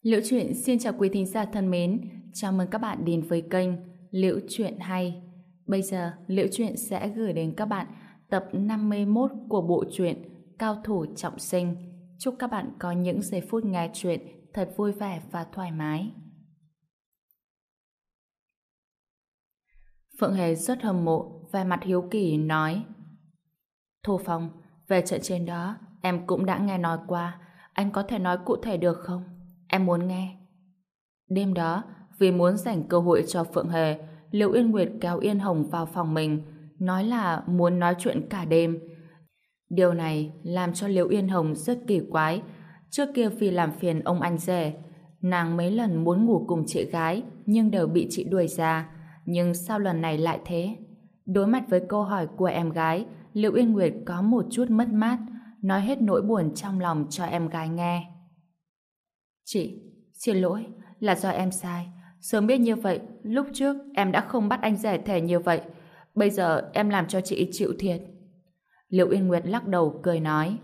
Liễu Chuyện xin chào quý thính giả thân mến, chào mừng các bạn đến với kênh Liễu Chuyện Hay. Bây giờ, Liễu Chuyện sẽ gửi đến các bạn tập 51 của bộ truyện Cao Thủ Trọng Sinh. Chúc các bạn có những giây phút nghe chuyện thật vui vẻ và thoải mái. Phượng Hề rất hâm mộ, vẻ mặt hiếu kỳ nói: Thu Phong, về trận chiến đó, em cũng đã nghe nói qua, anh có thể nói cụ thể được không? Em muốn nghe. Đêm đó, vì muốn dành cơ hội cho Phượng Hề, Liễu Yên Nguyệt kéo Yên Hồng vào phòng mình, nói là muốn nói chuyện cả đêm. Điều này làm cho Liễu Yên Hồng rất kỳ quái. Trước kia vì làm phiền ông anh rể, nàng mấy lần muốn ngủ cùng chị gái nhưng đều bị chị đuổi ra. Nhưng sao lần này lại thế? Đối mặt với câu hỏi của em gái, Liễu Yên Nguyệt có một chút mất mát, nói hết nỗi buồn trong lòng cho em gái nghe. Chị, xin lỗi, là do em sai. Sớm biết như vậy, lúc trước em đã không bắt anh rể thề như vậy. Bây giờ em làm cho chị chịu thiệt. Liễu Yên Nguyệt lắc đầu cười nói: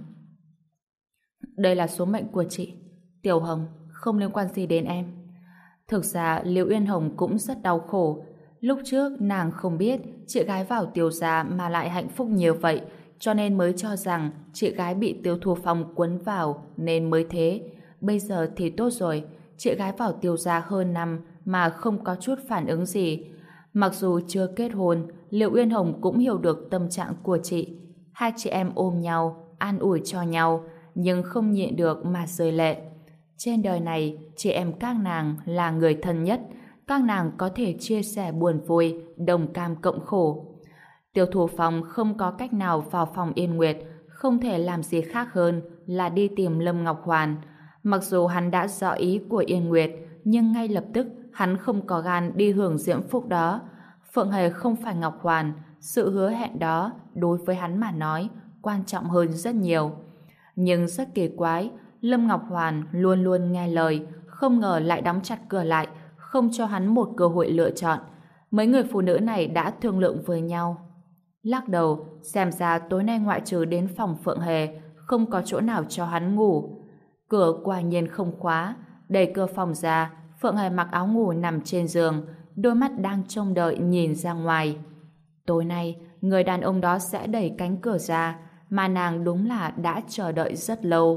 Đây là số mệnh của chị, Tiểu Hồng, không liên quan gì đến em. Thực ra Liễu Yên Hồng cũng rất đau khổ. Lúc trước nàng không biết chị gái vào Tiêu gia mà lại hạnh phúc nhiều vậy, cho nên mới cho rằng chị gái bị Tiêu Thu Phong quấn vào nên mới thế. Bây giờ thì tốt rồi, chị gái vào Tiêu gia hơn năm mà không có chút phản ứng gì. Mặc dù chưa kết hôn, Liễu Yên Hồng cũng hiểu được tâm trạng của chị. Hai chị em ôm nhau, an ủi cho nhau, nhưng không nhịn được mà rơi lệ. Trên đời này, chị em các nàng là người thân nhất, các nàng có thể chia sẻ buồn vui, đồng cam cộng khổ. Tiêu Thu Phong không có cách nào vào phòng Yên Nguyệt, không thể làm gì khác hơn là đi tìm Lâm Ngọc Hoàn. Mặc dù hắn đã rõ ý của Yên Nguyệt, nhưng ngay lập tức hắn không có gan đi hưởng diễm phúc đó. Phượng Hề không phải Ngọc Hoàn, sự hứa hẹn đó đối với hắn mà nói quan trọng hơn rất nhiều. Nhưng rất kỳ quái, Lâm Ngọc Hoàn luôn luôn nghe lời, không ngờ lại đóng chặt cửa lại, không cho hắn một cơ hội lựa chọn. Mấy người phụ nữ này đã thương lượng với nhau. Lắc đầu, xem ra tối nay ngoại trừ đến phòng Phượng Hề, không có chỗ nào cho hắn ngủ. Cửa quả nhiên không khóa, đẩy cửa phòng ra, Phượng Hề mặc áo ngủ nằm trên giường, đôi mắt đang trông đợi nhìn ra ngoài. Tối nay, người đàn ông đó sẽ đẩy cánh cửa ra, mà nàng đúng là đã chờ đợi rất lâu.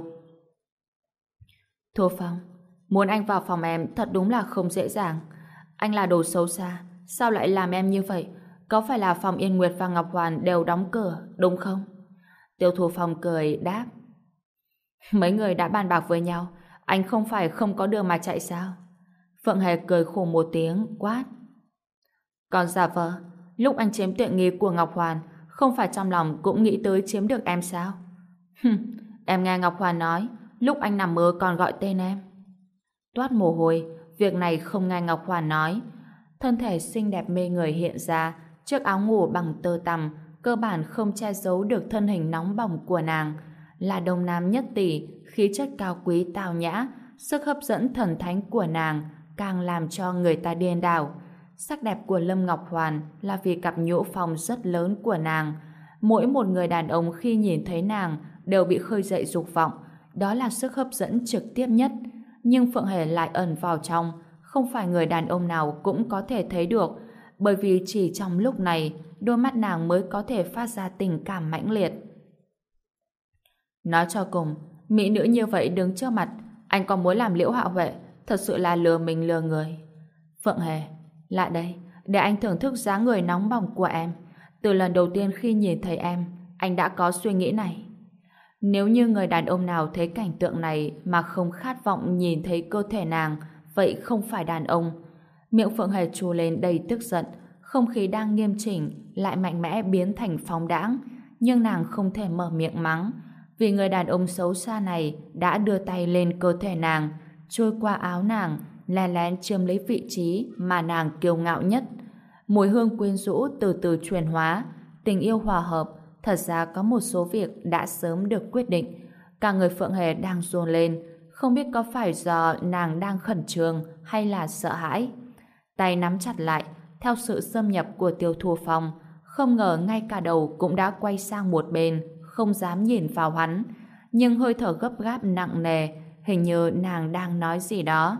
Thu Phong, muốn anh vào phòng em thật đúng là không dễ dàng. Anh là đồ xấu xa, sao lại làm em như vậy? Có phải là phòng Yên Nguyệt và Ngọc Hoàn đều đóng cửa, đúng không? Tiêu Thu Phong cười đáp: Mấy người đã bàn bạc với nhau, anh không phải không có đường mà chạy sao? Phượng Hề cười khổ một tiếng, quát: Còn giả vờ, lúc anh chiếm tiện nghi của Ngọc Hoàn, không phải trong lòng cũng nghĩ tới chiếm được em sao? Em nghe Ngọc Hoàn nói, lúc anh nằm mơ còn gọi tên em. Toát mồ hôi, việc này không nghe Ngọc Hoàn nói. Thân thể xinh đẹp mê người hiện ra, chiếc áo ngủ bằng tơ tằm, cơ bản không che giấu được thân hình nóng bỏng của nàng. Là đồng nam nhất tỷ, khí chất cao quý tào nhã, sức hấp dẫn thần thánh của nàng càng làm cho người ta điên đảo. Sắc đẹp của Lâm Ngọc Hoàn là vì cặp nhũ phong rất lớn của nàng. Mỗi một người đàn ông khi nhìn thấy nàng đều bị khơi dậy dục vọng, đó là sức hấp dẫn trực tiếp nhất. Nhưng Phượng Hề lại ẩn vào trong, không phải người đàn ông nào cũng có thể thấy được, bởi vì chỉ trong lúc này, đôi mắt nàng mới có thể phát ra tình cảm mãnh liệt. Nói cho cùng, mỹ nữ như vậy đứng trước mặt, anh còn muốn làm Liễu Hạo Huệ, thật sự là lừa mình lừa người. Phượng Hề, lại đây, để anh thưởng thức dáng người nóng bỏng của em. Từ lần đầu tiên khi nhìn thấy em, anh đã có suy nghĩ này. Nếu như người đàn ông nào thấy cảnh tượng này mà không khát vọng nhìn thấy cơ thể nàng, vậy không phải đàn ông. Miệng Phượng Hề trù lên đầy tức giận, không khí đang nghiêm chỉnh lại mạnh mẽ biến thành phóng đãng, nhưng nàng không thể mở miệng mắng, vì người đàn ông xấu xa này đã đưa tay lên cơ thể nàng, trôi qua áo nàng, lén lén chiếm lấy vị trí mà nàng kiêu ngạo nhất. Mùi hương quyến rũ từ từ chuyển hóa, tình yêu hòa hợp. Thật ra có một số việc đã sớm được quyết định. Cả người Phượng Hề đang run lên, không biết có phải do nàng đang khẩn trương hay là sợ hãi. Tay nắm chặt lại, theo sự xâm nhập của Tiêu Thu Phong, không ngờ ngay cả đầu cũng đã quay sang một bên, không dám nhìn vào hắn. Nhưng hơi thở gấp gáp nặng nề, hình như nàng đang nói gì đó.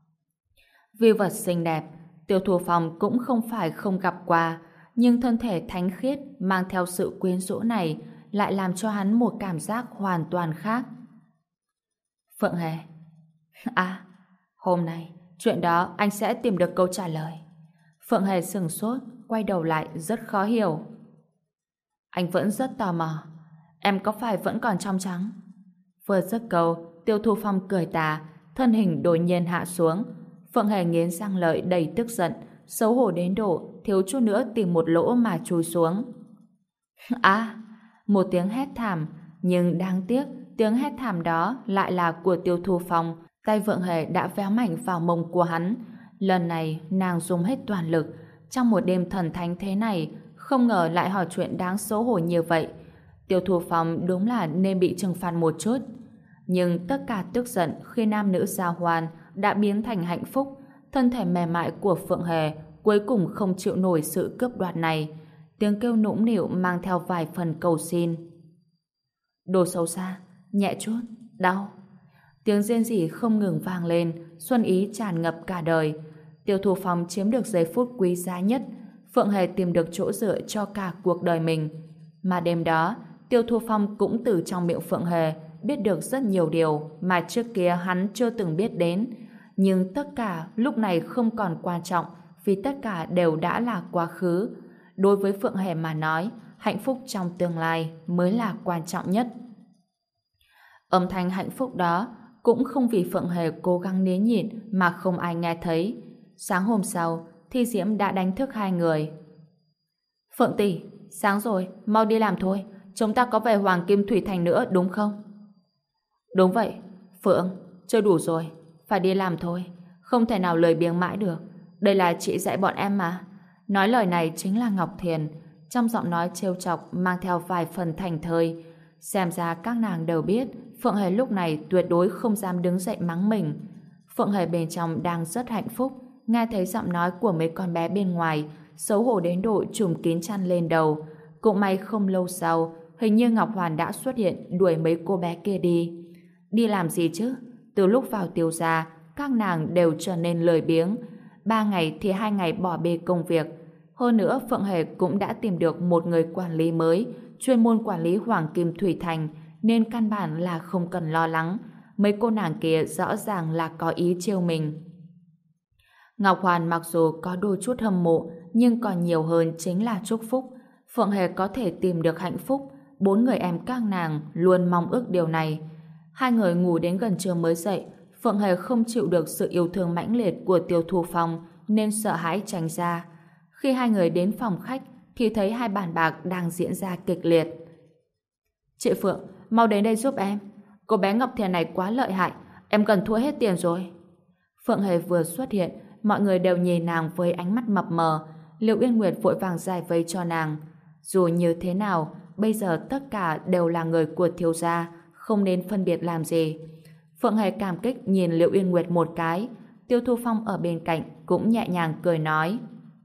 Vi vật xinh đẹp, Tiêu Thu Phong cũng không phải không gặp qua, nhưng thân thể thánh khiết mang theo sự quyến rũ này lại làm cho hắn một cảm giác hoàn toàn khác. Phượng Hề, à, hôm nay chuyện đó anh sẽ tìm được câu trả lời. Phượng Hề sửng sốt, quay đầu lại rất khó hiểu. Anh vẫn rất tò mò, em có phải vẫn còn trong trắng? Vừa dứt câu, Tiêu Thu Phong cười tà, thân hình đột nhiên hạ xuống. Phượng Hề nghiến răng lợi đầy tức giận, xấu hổ đến độ thiếu chút nữa tìm một lỗ mà chui xuống. À, một tiếng hét thảm, nhưng đáng tiếc tiếng hét thảm đó lại là của Tiêu Thu Phong. Tay Phượng Hề đã véo mạnh vào mông của hắn. Lần này nàng dùng hết toàn lực. Trong một đêm thần thánh thế này, không ngờ lại hỏi chuyện đáng xấu hổ như vậy. Tiêu Thu Phong đúng là nên bị trừng phạt một chút. Nhưng tất cả tức giận khi nam nữ giao hoan đã biến thành hạnh phúc. Thân thể mềm mại của Phượng Hề cuối cùng không chịu nổi sự cướp đoạt này. Tiếng kêu nũng nịu mang theo vài phần cầu xin. Đồ xấu xa, nhẹ chút, đau. Tiếng rên rỉ không ngừng vang lên, xuân ý tràn ngập cả đời. Tiêu Thu Phong chiếm được giây phút quý giá nhất. Phượng Hề tìm được chỗ dựa cho cả cuộc đời mình. Mà đêm đó, Tiêu Thu Phong cũng từ trong miệng Phượng Hề biết được rất nhiều điều mà trước kia hắn chưa từng biết đến. Nhưng tất cả lúc này không còn quan trọng vì tất cả đều đã là quá khứ. Đối với Phượng Hề mà nói, hạnh phúc trong tương lai mới là quan trọng nhất. Âm thanh hạnh phúc đó cũng không vì Phượng Hề cố gắng nín nhịn mà không ai nghe thấy. Sáng hôm sau, Thi Diễm đã đánh thức hai người. Phượng tỷ, sáng rồi, mau đi làm thôi. Chúng ta có về Hoàng Kim Thủy Thành nữa đúng không? Đúng vậy, Phượng, chơi đủ rồi, phải đi làm thôi. Không thể nào lười biếng mãi được. Đây là chị dạy bọn em mà. Nói lời này chính là Ngọc Thiền. Trong giọng nói trêu chọc mang theo vài phần thành thơi. Xem ra các nàng đều biết Phượng Hề lúc này tuyệt đối không dám đứng dậy mắng mình. Phượng Hề bên trong đang rất hạnh phúc, nghe thấy giọng nói của mấy con bé bên ngoài, xấu hổ đến độ trùm kín chăn lên đầu. Cũng may không lâu sau, hình như Ngọc Hoàn đã xuất hiện đuổi mấy cô bé kia đi. Đi làm gì chứ? Từ lúc vào Tiêu gia, các nàng đều trở nên lười biếng. 3 ngày thì 2 ngày bỏ bê công việc. Hơn nữa, Phượng Hề cũng đã tìm được một người quản lý mới, chuyên môn quản lý Hoàng Kim Thủy Thành, nên căn bản là không cần lo lắng. Mấy cô nàng kia rõ ràng là có ý trêu mình. Ngọc Hoàn mặc dù có đôi chút hâm mộ, nhưng còn nhiều hơn chính là chúc phúc. Phượng Hề có thể tìm được hạnh phúc, 4 người em các nàng luôn mong ước điều này. Hai người ngủ đến gần trưa mới dậy. Phượng Hề không chịu được sự yêu thương mãnh liệt của Tiêu Thu Phong nên sợ hãi tránh ra. Khi hai người đến phòng khách thì thấy hai bàn bạc đang diễn ra kịch liệt. Chị Phượng, mau đến đây giúp em. Cô bé Ngọc Thiền này quá lợi hại, em gần thua hết tiền rồi. Phượng Hề vừa xuất hiện, mọi người đều nhìn nàng với ánh mắt mập mờ. Liệu Yên Nguyệt vội vàng giải vây cho nàng. Dù như thế nào, bây giờ tất cả đều là người của thiếu gia, không nên phân biệt làm gì. Phượng Hề cảm kích nhìn Liệu Yên Nguyệt một cái. Tiêu Thu Phong ở bên cạnh cũng nhẹ nhàng cười nói: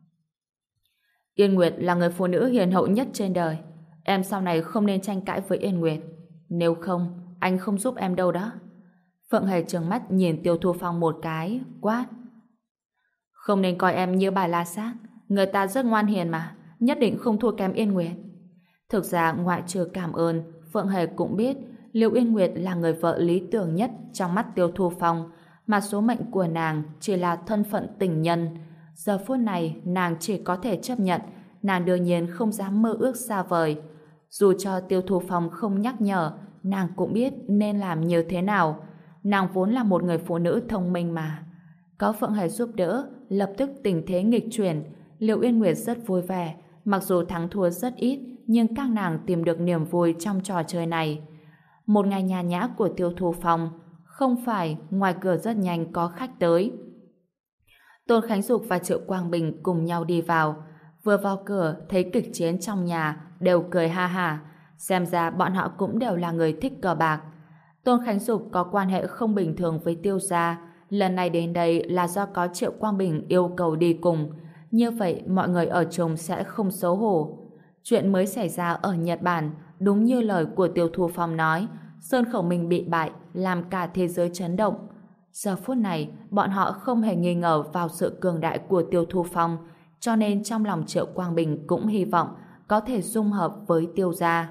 Yên Nguyệt là người phụ nữ hiền hậu nhất trên đời. Em sau này không nên tranh cãi với Yên Nguyệt. Nếu không, anh không giúp em đâu đó. Phượng Hề trừng mắt nhìn Tiêu Thu Phong một cái, quát: Không nên coi em như bài la sát. Người ta rất ngoan hiền mà, nhất định không thua kém Yên Nguyệt. Thực ra ngoại trừ cảm ơn, Phượng Hề cũng biết Liệu Yên Nguyệt là người vợ lý tưởng nhất trong mắt Tiêu Thu Phong, mà số mệnh của nàng chỉ là thân phận tình nhân. Giờ phút này nàng chỉ có thể chấp nhận, nàng đương nhiên không dám mơ ước xa vời. Dù cho Tiêu Thu Phong không nhắc nhở, nàng cũng biết nên làm như thế nào. Nàng vốn là một người phụ nữ thông minh mà. Có Phượng Hề giúp đỡ, lập tức tình thế nghịch chuyển. Liệu Yên Nguyệt rất vui vẻ, mặc dù thắng thua rất ít, nhưng các nàng tìm được niềm vui trong trò chơi này. Một ngày nhàn nhã của Tiêu Thu Phong, không phải ngoài cửa rất nhanh có khách tới. Tôn Khánh Dục và Triệu Quang Bình cùng nhau đi vào. Vừa vào cửa thấy kịch chiến trong nhà đều cười ha ha. Xem ra bọn họ cũng đều là người thích cờ bạc. Tôn Khánh Dục có quan hệ không bình thường với Tiêu gia. Lần này đến đây là do có Triệu Quang Bình yêu cầu đi cùng. Như vậy mọi người ở chung sẽ không xấu hổ. Chuyện mới xảy ra ở Nhật Bản đúng như lời của Tiêu Thu Phong nói, Sơn Khẩu Minh bị bại, làm cả thế giới chấn động. Giờ phút này, bọn họ không hề nghi ngờ vào sự cường đại của Tiêu Thu Phong, cho nên trong lòng Triệu Quang Bình cũng hy vọng có thể dung hợp với Tiêu gia.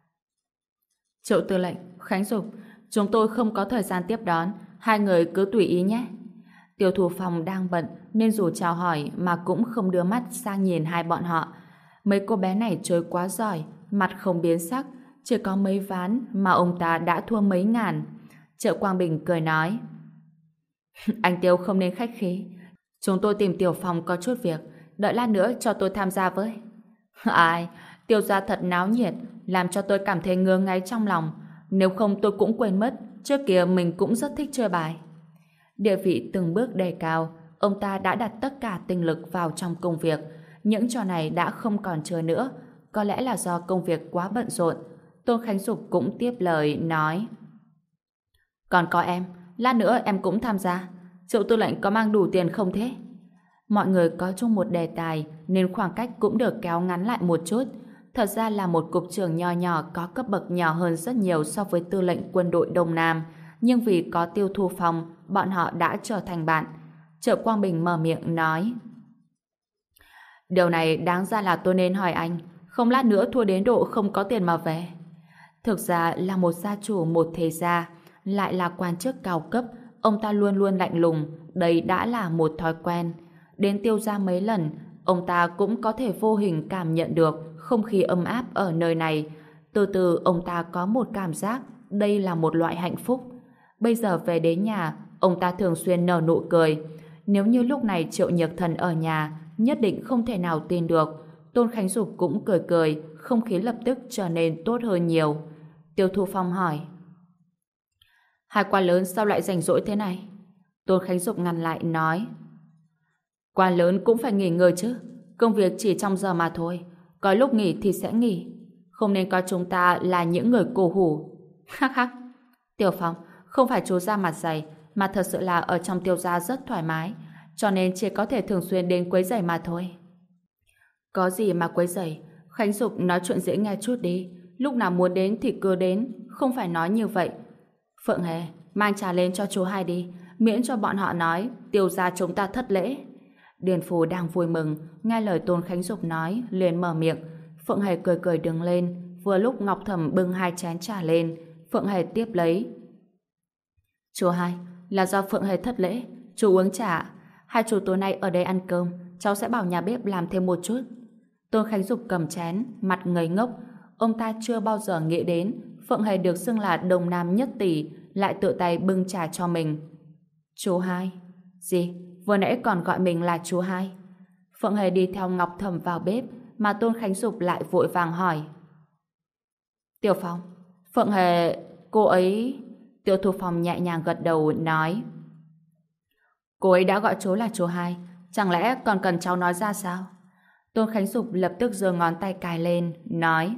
Triệu Tư lệnh, Khánh Dục, chúng tôi không có thời gian tiếp đón, hai người cứ tùy ý nhé. Tiêu Thu Phong đang bận nên dù chào hỏi mà cũng không đưa mắt sang nhìn hai bọn họ. Mấy cô bé này chơi quá giỏi, mặt không biến sắc, chỉ có mấy ván mà ông ta đã thua mấy ngàn. Triệu Quang Bình cười nói: Anh Tiêu không nên khách khí. Chúng tôi tìm Tiểu Phong có chút việc, đợi lát nữa cho tôi tham gia với. Ai, Tiêu gia thật náo nhiệt, làm cho tôi cảm thấy ngứa ngáy trong lòng. Nếu không tôi cũng quên mất, trước kia mình cũng rất thích chơi bài. Địa vị từng bước đề cao, ông ta đã đặt tất cả tinh lực vào trong công việc. Những trò này đã không còn chơi nữa, có lẽ là do công việc quá bận rộn. Tôn Khánh Dục cũng tiếp lời nói: Còn có em, lát nữa em cũng tham gia. Triệu tư lệnh có mang đủ tiền không thế? Mọi người có chung một đề tài nên khoảng cách cũng được kéo ngắn lại một chút. Thật ra là một cục trưởng nho nhỏ có cấp bậc nhỏ hơn rất nhiều so với tư lệnh quân đội Đông Nam, nhưng vì có Tiêu Thu Phong, bọn họ đã trở thành bạn. Triệu Quang Bình mở miệng nói: Điều này đáng ra là tôi nên hỏi anh, không lát nữa thua đến độ không có tiền mà về. Thực ra là một gia chủ một thế gia, lại là quan chức cao cấp, ông ta luôn luôn lạnh lùng, đây đã là một thói quen. Đến Tiêu gia mấy lần, ông ta cũng có thể vô hình cảm nhận được không khí ấm áp ở nơi này. Từ từ ông ta có một cảm giác đây là một loại hạnh phúc. Bây giờ về đến nhà, ông ta thường xuyên nở nụ cười. Nếu như lúc này Triệu Nhược Thần ở nhà, nhất định không thể nào tin được. Tôn Khánh Dục cũng cười cười, không khí lập tức trở nên tốt hơn nhiều. Tiêu Thu Phong hỏi: Hai quan lớn sao lại rảnh rỗi thế này? Tôn Khánh Dục ngăn lại nói: Quan lớn cũng phải nghỉ ngơi chứ, công việc chỉ trong giờ mà thôi, có lúc nghỉ thì sẽ nghỉ, không nên coi chúng ta là những người cổ hủ. Hắc hắc. Tiểu Phong, không phải chú ra mặt dày, mà thật sự là ở trong Tiêu gia rất thoải mái, cho nên chỉ có thể thường xuyên đến quấy rầy mà thôi. Có gì mà quấy rầy, Khánh Dục nói chuyện dễ nghe chút đi, lúc nào muốn đến thì cứ đến, không phải nói như vậy. Phượng Hề, mang trà lên cho chú hai đi, miễn cho bọn họ nói Tiêu gia chúng ta thất lễ. Điền Phù đang vui mừng, nghe lời Tôn Khánh Dục nói, liền mở miệng. Phượng Hề cười cười đứng lên, vừa lúc Ngọc Thẩm bưng hai chén trà lên, Phượng Hề tiếp lấy. Chú hai, là do Phượng Hề thất lễ, chú uống trà. Hai chú tối nay ở đây ăn cơm, cháu sẽ bảo nhà bếp làm thêm một chút. Tôn Khánh Dục cầm chén, mặt ngây ngốc. Ông ta chưa bao giờ nghĩ đến Phượng Hề được xưng là Đông Nam nhất tỷ, lại tự tay bưng trà cho mình. Chú hai? Gì? Vừa nãy còn gọi mình là chú hai. Phượng Hề đi theo Ngọc Thẩm vào bếp, mà Tôn Khánh Dục lại vội vàng hỏi. Tiểu Phong, Phượng Hề, cô ấy... Tiêu Thu Phong nhẹ nhàng gật đầu nói: Cô ấy đã gọi chú là chú hai, chẳng lẽ còn cần cháu nói ra sao? Tôn Khánh Dục lập tức giơ ngón tay cài lên, nói: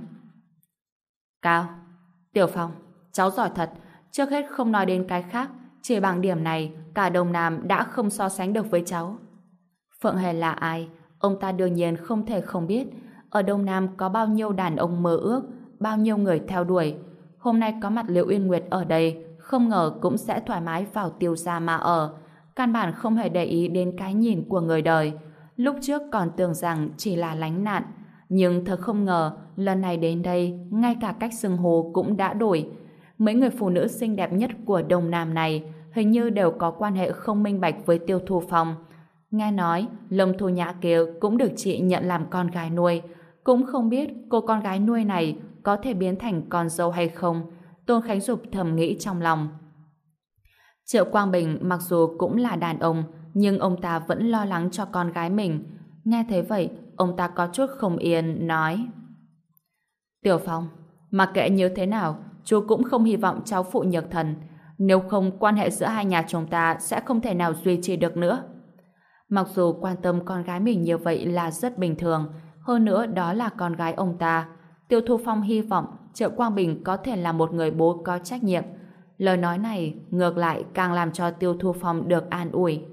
Cao, Tiểu Phong, cháu giỏi thật, trước hết không nói đến cái khác, chỉ bằng điểm này, cả Đông Nam đã không so sánh được với cháu. Phượng Hề là ai? Ông ta đương nhiên không thể không biết. Ở Đông Nam có bao nhiêu đàn ông mơ ước, bao nhiêu người theo đuổi. Hôm nay có mặt Liễu Uyên Nguyệt ở đây, không ngờ cũng sẽ thoải mái vào Tiêu gia mà ở. Căn bản không hề để ý đến cái nhìn của người đời. Lúc trước còn tưởng rằng chỉ là lánh nạn, nhưng thật không ngờ lần này đến đây, ngay cả cách xưng hô cũng đã đổi. Mấy người phụ nữ xinh đẹp nhất của Đông Nam này hình như đều có quan hệ không minh bạch với Tiêu Thu Phong. Nghe nói Lâm Thu Nhã kia cũng được chị nhận làm con gái nuôi, cũng không biết cô con gái nuôi này có thể biến thành con dâu hay không. Tôn Khánh Dục thầm nghĩ trong lòng. Triệu Quang Bình mặc dù cũng là đàn ông, nhưng ông ta vẫn lo lắng cho con gái mình. Nghe thấy vậy, ông ta có chút không yên, nói: Tiểu Phong, mặc kệ như thế nào, chú cũng không hy vọng cháu phụ Nhược Thần. Nếu không, quan hệ giữa hai nhà chúng ta sẽ không thể nào duy trì được nữa. Mặc dù quan tâm con gái mình như vậy là rất bình thường, hơn nữa đó là con gái ông ta. Tiêu Thu Phong hy vọng Triệu Quang Bình có thể là một người bố có trách nhiệm. Lời nói này ngược lại càng làm cho Tiêu Thu Phong được an ủi.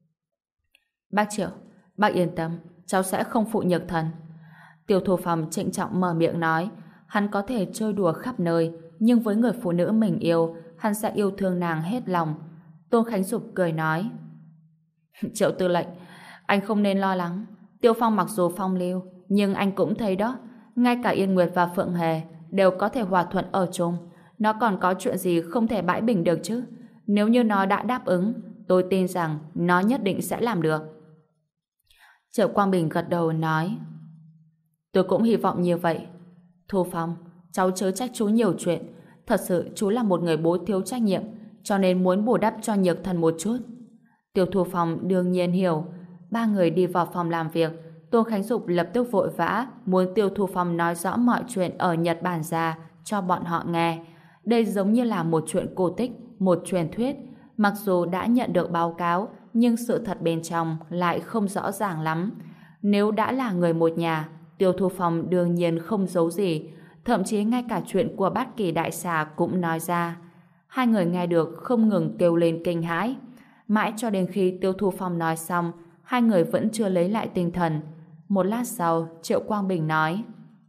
Bác Triệu, bác yên tâm, cháu sẽ không phụ Nhược Thần. Tiêu Thu Phong trịnh trọng mở miệng nói. Hắn có thể chơi đùa khắp nơi, nhưng với người phụ nữ mình yêu, hắn sẽ yêu thương nàng hết lòng. Tôn Khánh Dục cười nói: Triệu tư lệnh, anh không nên lo lắng. Tiêu Phong mặc dù phong lưu, nhưng anh cũng thấy đó, ngay cả Yên Nguyệt và Phượng Hề đều có thể hòa thuận ở chung. Nó còn có chuyện gì không thể bãi bình được chứ? Nếu như nó đã đáp ứng, tôi tin rằng nó nhất định sẽ làm được. Triệu Quang Bình gật đầu nói: Tôi cũng hy vọng như vậy. Thu Phong, cháu chớ trách chú nhiều chuyện. Thật sự chú là một người bố thiếu trách nhiệm, cho nên muốn bù đắp cho Nhược Thần một chút. Tiêu Thu Phong đương nhiên hiểu. Ba người đi vào phòng làm việc. Tôn Khánh Dục lập tức vội vã muốn Tiêu Thu Phong nói rõ mọi chuyện ở Nhật Bản ra cho bọn họ nghe. Đây giống như là một chuyện cổ tích, một truyền thuyết. Mặc dù đã nhận được báo cáo, nhưng sự thật bên trong lại không rõ ràng lắm. Nếu đã là người một nhà, Tiêu Thu Phong đương nhiên không giấu gì. Thậm chí ngay cả chuyện của Bát Kỳ Đại Xà cũng nói ra. Hai người nghe được không ngừng kêu lên kinh hãi. Mãi cho đến khi Tiêu Thu Phong nói xong, hai người vẫn chưa lấy lại tinh thần. Một lát sau, Triệu Quang Bình nói: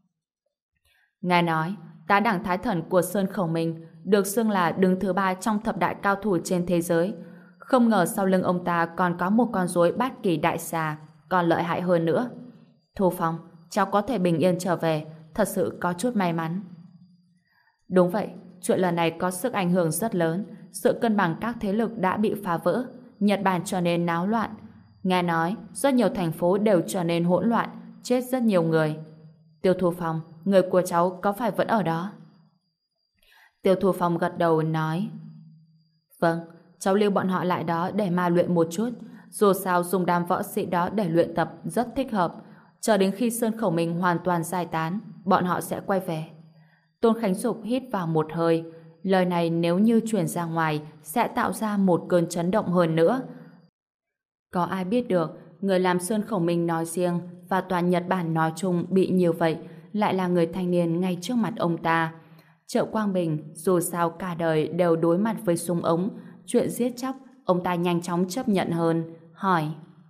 Ngài nói, tá đẳng thái thần của Sơn Khẩu Minh được xưng là đứng thứ 3 trong thập đại cao thủ trên thế giới. Không ngờ sau lưng ông ta còn có một con rối Bát Kỳ Đại Xà, còn lợi hại hơn nữa. Thu Phong, cháu có thể bình yên trở về, thật sự có chút may mắn. Đúng vậy, chuyện lần này có sức ảnh hưởng rất lớn, sự cân bằng các thế lực đã bị phá vỡ, Nhật Bản trở nên náo loạn. Nghe nói, rất nhiều thành phố đều trở nên hỗn loạn, chết rất nhiều người. Tiêu Thu Phong, người của cháu có phải vẫn ở đó? Tiêu Thu Phong gật đầu nói: Vâng, cháu lưu bọn họ lại đó để mà luyện một chút. Dù sao dùng đám võ sĩ đó để luyện tập rất thích hợp. Chờ đến khi Sơn Khẩu Minh hoàn toàn giải tán, bọn họ sẽ quay về. Tôn Khánh Dục hít vào một hơi. Lời này nếu như truyền ra ngoài sẽ tạo ra một cơn chấn động hơn nữa. Có ai biết được người làm Sơn Khẩu Minh nói riêng và toàn Nhật Bản nói chung bị như vậy lại là người thanh niên ngay trước mặt ông ta. Triệu Quang Bình dù sao cả đời đều đối mặt với súng ống, chuyện giết chóc ông ta nhanh chóng chấp nhận hơn, hỏi: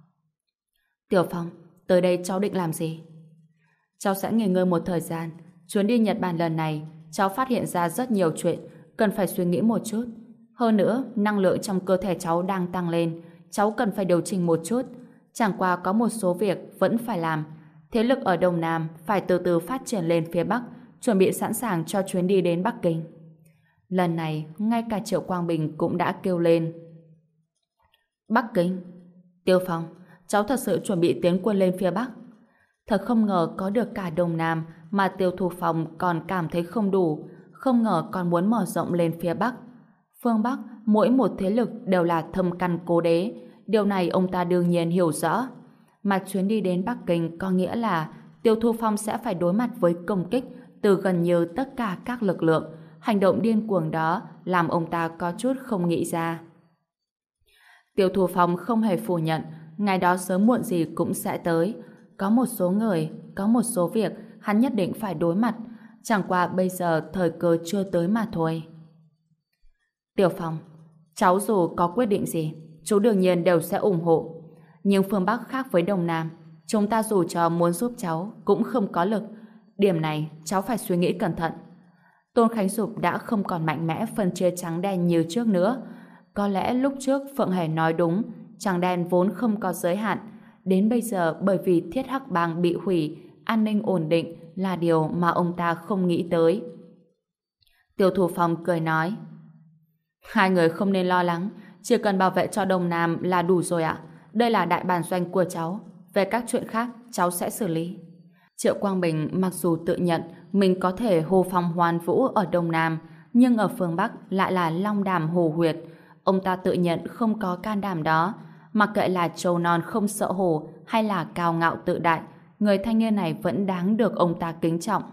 Tiểu Phong, tới đây cháu định làm gì? Cháu sẽ nghỉ ngơi một thời gian. Chuyến đi Nhật Bản lần này cháu phát hiện ra rất nhiều chuyện cần phải suy nghĩ một chút. Hơn nữa, năng lượng trong cơ thể cháu đang tăng lên, cháu cần phải điều chỉnh một chút. Chẳng qua có một số việc vẫn phải làm. Thế lực ở Đông Nam phải từ từ phát triển lên phía Bắc, chuẩn bị sẵn sàng cho chuyến đi đến Bắc Kinh. Lần này, ngay cả Triệu Quang Bình cũng đã kêu lên: Bắc Kinh? Tiêu Phong, cháu thật sự chuẩn bị tiến quân lên phía Bắc. Thật không ngờ có được cả Đông Nam mà Tiêu Thu Phong còn cảm thấy không đủ, không ngờ còn muốn mở rộng lên phía Bắc. Phương Bắc, mỗi một thế lực đều là thâm căn cố đế, điều này ông ta đương nhiên hiểu rõ. Mà chuyến đi đến Bắc Kinh có nghĩa là Tiêu Thu Phong sẽ phải đối mặt với công kích từ gần như tất cả các lực lượng. Hành động điên cuồng đó làm ông ta có chút không nghĩ ra. Tiêu Thu Phong không hề phủ nhận ngày đó sớm muộn gì cũng sẽ tới. Có một số người, có một số việc hắn nhất định phải đối mặt, chẳng qua bây giờ thời cơ chưa tới mà thôi. Tiểu Phong, cháu dù có quyết định gì, chú đương nhiên đều sẽ ủng hộ. Nhưng phương Bắc khác với Đông Nam, chúng ta dù cho muốn giúp cháu cũng không có lực. Điểm này cháu phải suy nghĩ cẩn thận. Tôn Khánh Dục đã không còn mạnh mẽ phân chia trắng đen như trước nữa. Có lẽ lúc trước Phượng Hề nói đúng, trắng đen vốn không có giới hạn. Đến bây giờ bởi vì Thiết Hắc Bang bị hủy, an ninh ổn định là điều mà ông ta không nghĩ tới. Tiêu Thủ Phong cười nói: Hai người không nên lo lắng, chỉ cần bảo vệ cho Đông Nam là đủ rồi ạ. Đây là đại bản doanh của cháu, về các chuyện khác cháu sẽ xử lý. Triệu Quang Bình mặc dù tự nhận mình có thể hô phong hoán vũ ở Đông Nam, nhưng ở phương Bắc lại là long đàm hổ huyệt. Ông ta tự nhận không có can đảm đó. Mặc kệ là trâu non không sợ hổ hay là cao ngạo tự đại, người thanh niên này vẫn đáng được ông ta kính trọng.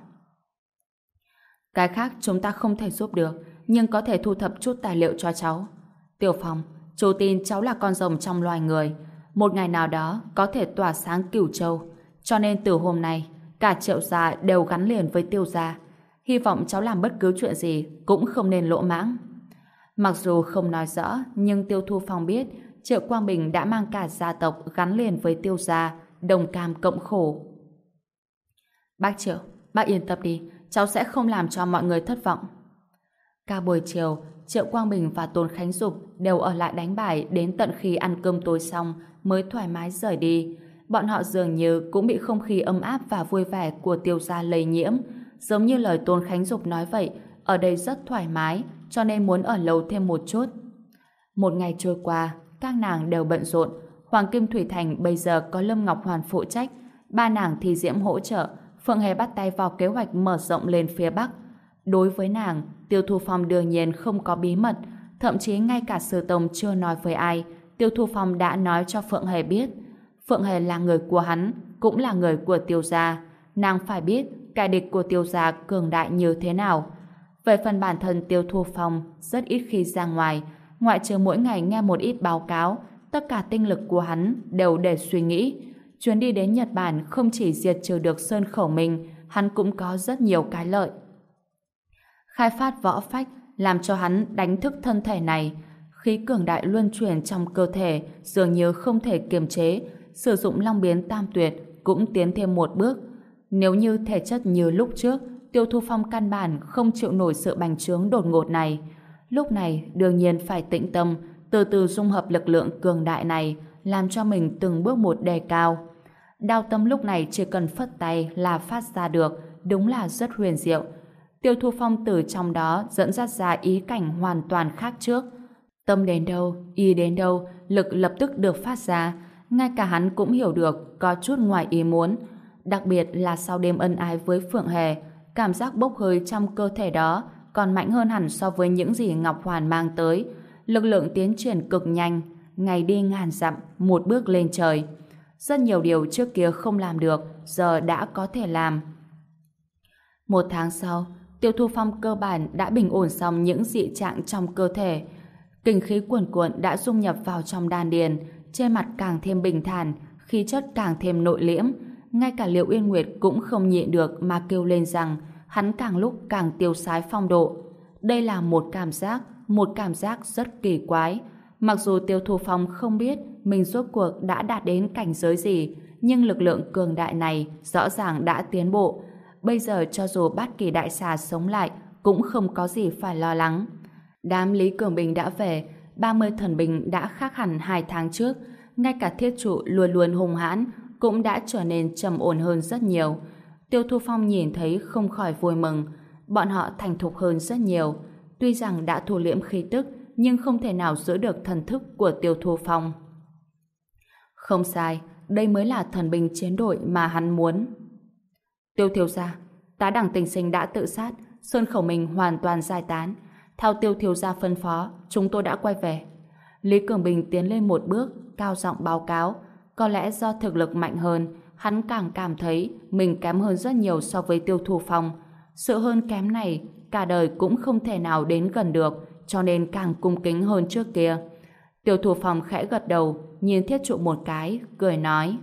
Cái khác chúng ta không thể giúp được, nhưng có thể thu thập chút tài liệu cho cháu. Tiểu Phong, chú tin cháu là con rồng trong loài người, một ngày nào đó có thể tỏa sáng Cửu Châu. Cho nên từ hôm nay, cả Triệu gia đều gắn liền với Tiêu gia. Hy vọng cháu làm bất cứ chuyện gì cũng không nên lỗ mãng. Mặc dù không nói rõ, nhưng Tiêu Thu Phong biết Triệu Quang Bình đã mang cả gia tộc gắn liền với Tiêu gia, đồng cam cộng khổ. Bác Triệu, bác yên tâm đi, cháu sẽ không làm cho mọi người thất vọng. Cả buổi chiều, Triệu Quang Bình và Tôn Khánh Dục đều ở lại đánh bài đến tận khi ăn cơm tối xong mới thoải mái rời đi. Bọn họ dường như cũng bị không khí ấm áp và vui vẻ của Tiêu gia lây nhiễm. Giống như lời Tôn Khánh Dục nói vậy, ở đây rất thoải mái, cho nên muốn ở lâu thêm một chút. Một ngày trôi qua, các nàng đều bận rộn. Hoàng Kim Thủy Thành bây giờ có Lâm Ngọc Hoàn phụ trách, ba nàng thì Diễm hỗ trợ, Phượng Hề bắt tay vào kế hoạch mở rộng lên phía Bắc. Đối với nàng, Tiêu Thu Phong đương nhiên không có bí mật, thậm chí ngay cả Sư Tông chưa nói với ai, Tiêu Thu Phong đã nói cho Phượng Hề biết. Phượng Hề là người của hắn, cũng là người của Tiêu gia. Nàng phải biết kẻ địch của Tiêu gia cường đại như thế nào. Về phần bản thân Tiêu Thu Phong rất ít khi ra ngoài, ngoại trừ mỗi ngày nghe một ít báo cáo, tất cả tinh lực của hắn đều để suy nghĩ. Chuyến đi đến Nhật Bản không chỉ diệt trừ được Sơn Khẩu Minh, hắn cũng có rất nhiều cái lợi. Khai phát võ phách làm cho hắn đánh thức thân thể này. Khí cường đại luân chuyển trong cơ thể dường như không thể kiềm chế, sử dụng long biến tam tuyệt cũng tiến thêm một bước. Nếu như thể chất như lúc trước, Tiêu Thu Phong căn bản không chịu nổi sự bành trướng đột ngột này. Lúc này đương nhiên phải tĩnh tâm, từ từ dung hợp lực lượng cường đại này, làm cho mình từng bước một đề cao. Đao tâm lúc này chỉ cần phất tay là phát ra được, đúng là rất huyền diệu. Tiêu Thu Phong từ trong đó dẫn dắt ra ý cảnh hoàn toàn khác trước. Tâm đến đâu, ý đến đâu, lực lập tức được phát ra. Ngay cả hắn cũng hiểu được có chút ngoài ý muốn. Đặc biệt là sau đêm ân ái với Phượng Hề, cảm giác bốc hơi trong cơ thể đó còn mạnh hơn hẳn so với những gì Ngọc Hoàn mang tới. Lực lượng tiến triển cực nhanh, ngày đi ngàn dặm, một bước lên trời. Rất nhiều điều trước kia không làm được, giờ đã có thể làm. Một tháng sau, Tiêu Thu Phong cơ bản đã bình ổn xong những dị trạng trong cơ thể. Kinh khí cuồn cuộn đã dung nhập vào trong đan điền, trên mặt càng thêm bình thản, khí chất càng thêm nội liễm. Ngay cả Liệu Uyên Nguyệt cũng không nhịn được mà kêu lên rằng hắn càng lúc càng tiêu sái phong độ. Đây là một cảm giác rất kỳ quái. Mặc dù Tiêu Thu Phong không biết mình rốt cuộc đã đạt đến cảnh giới gì, nhưng lực lượng cường đại này rõ ràng đã tiến bộ. Bây giờ cho dù Bát Kỳ Đại Xà sống lại cũng không có gì phải lo lắng. Đám Lý Cường Bình đã về, 30 thần binh đã khác hẳn 2 tháng trước. Ngay cả thiết trụ luôn luôn hung hãn cũng đã trở nên trầm ổn hơn rất nhiều. Tiêu Thu Phong nhìn thấy không khỏi vui mừng. Bọn họ thành thục hơn rất nhiều. Tuy rằng đã thu liễm khí tức, nhưng không thể nào giữ được thần thức của Tiêu Thu Phong. Không sai, đây mới là thần binh chiến đội mà hắn muốn. Tiêu thiếu gia, tá đẳng Tình Sinh đã tự sát, Sơn Khẩu Minh hoàn toàn giải tán. Theo Tiêu thiếu gia phân phó, chúng tôi đã quay về. Lý Cường Bình tiến lên một bước, cao giọng báo cáo. Có lẽ do thực lực mạnh hơn, hắn càng cảm thấy mình kém hơn rất nhiều so với Tiêu Thu Phong. Sự hơn kém này, cả đời cũng không thể nào đến gần được, cho nên càng cung kính hơn trước kia. Tiêu Thu Phong khẽ gật đầu, nhìn thiết trụ một cái, cười nói.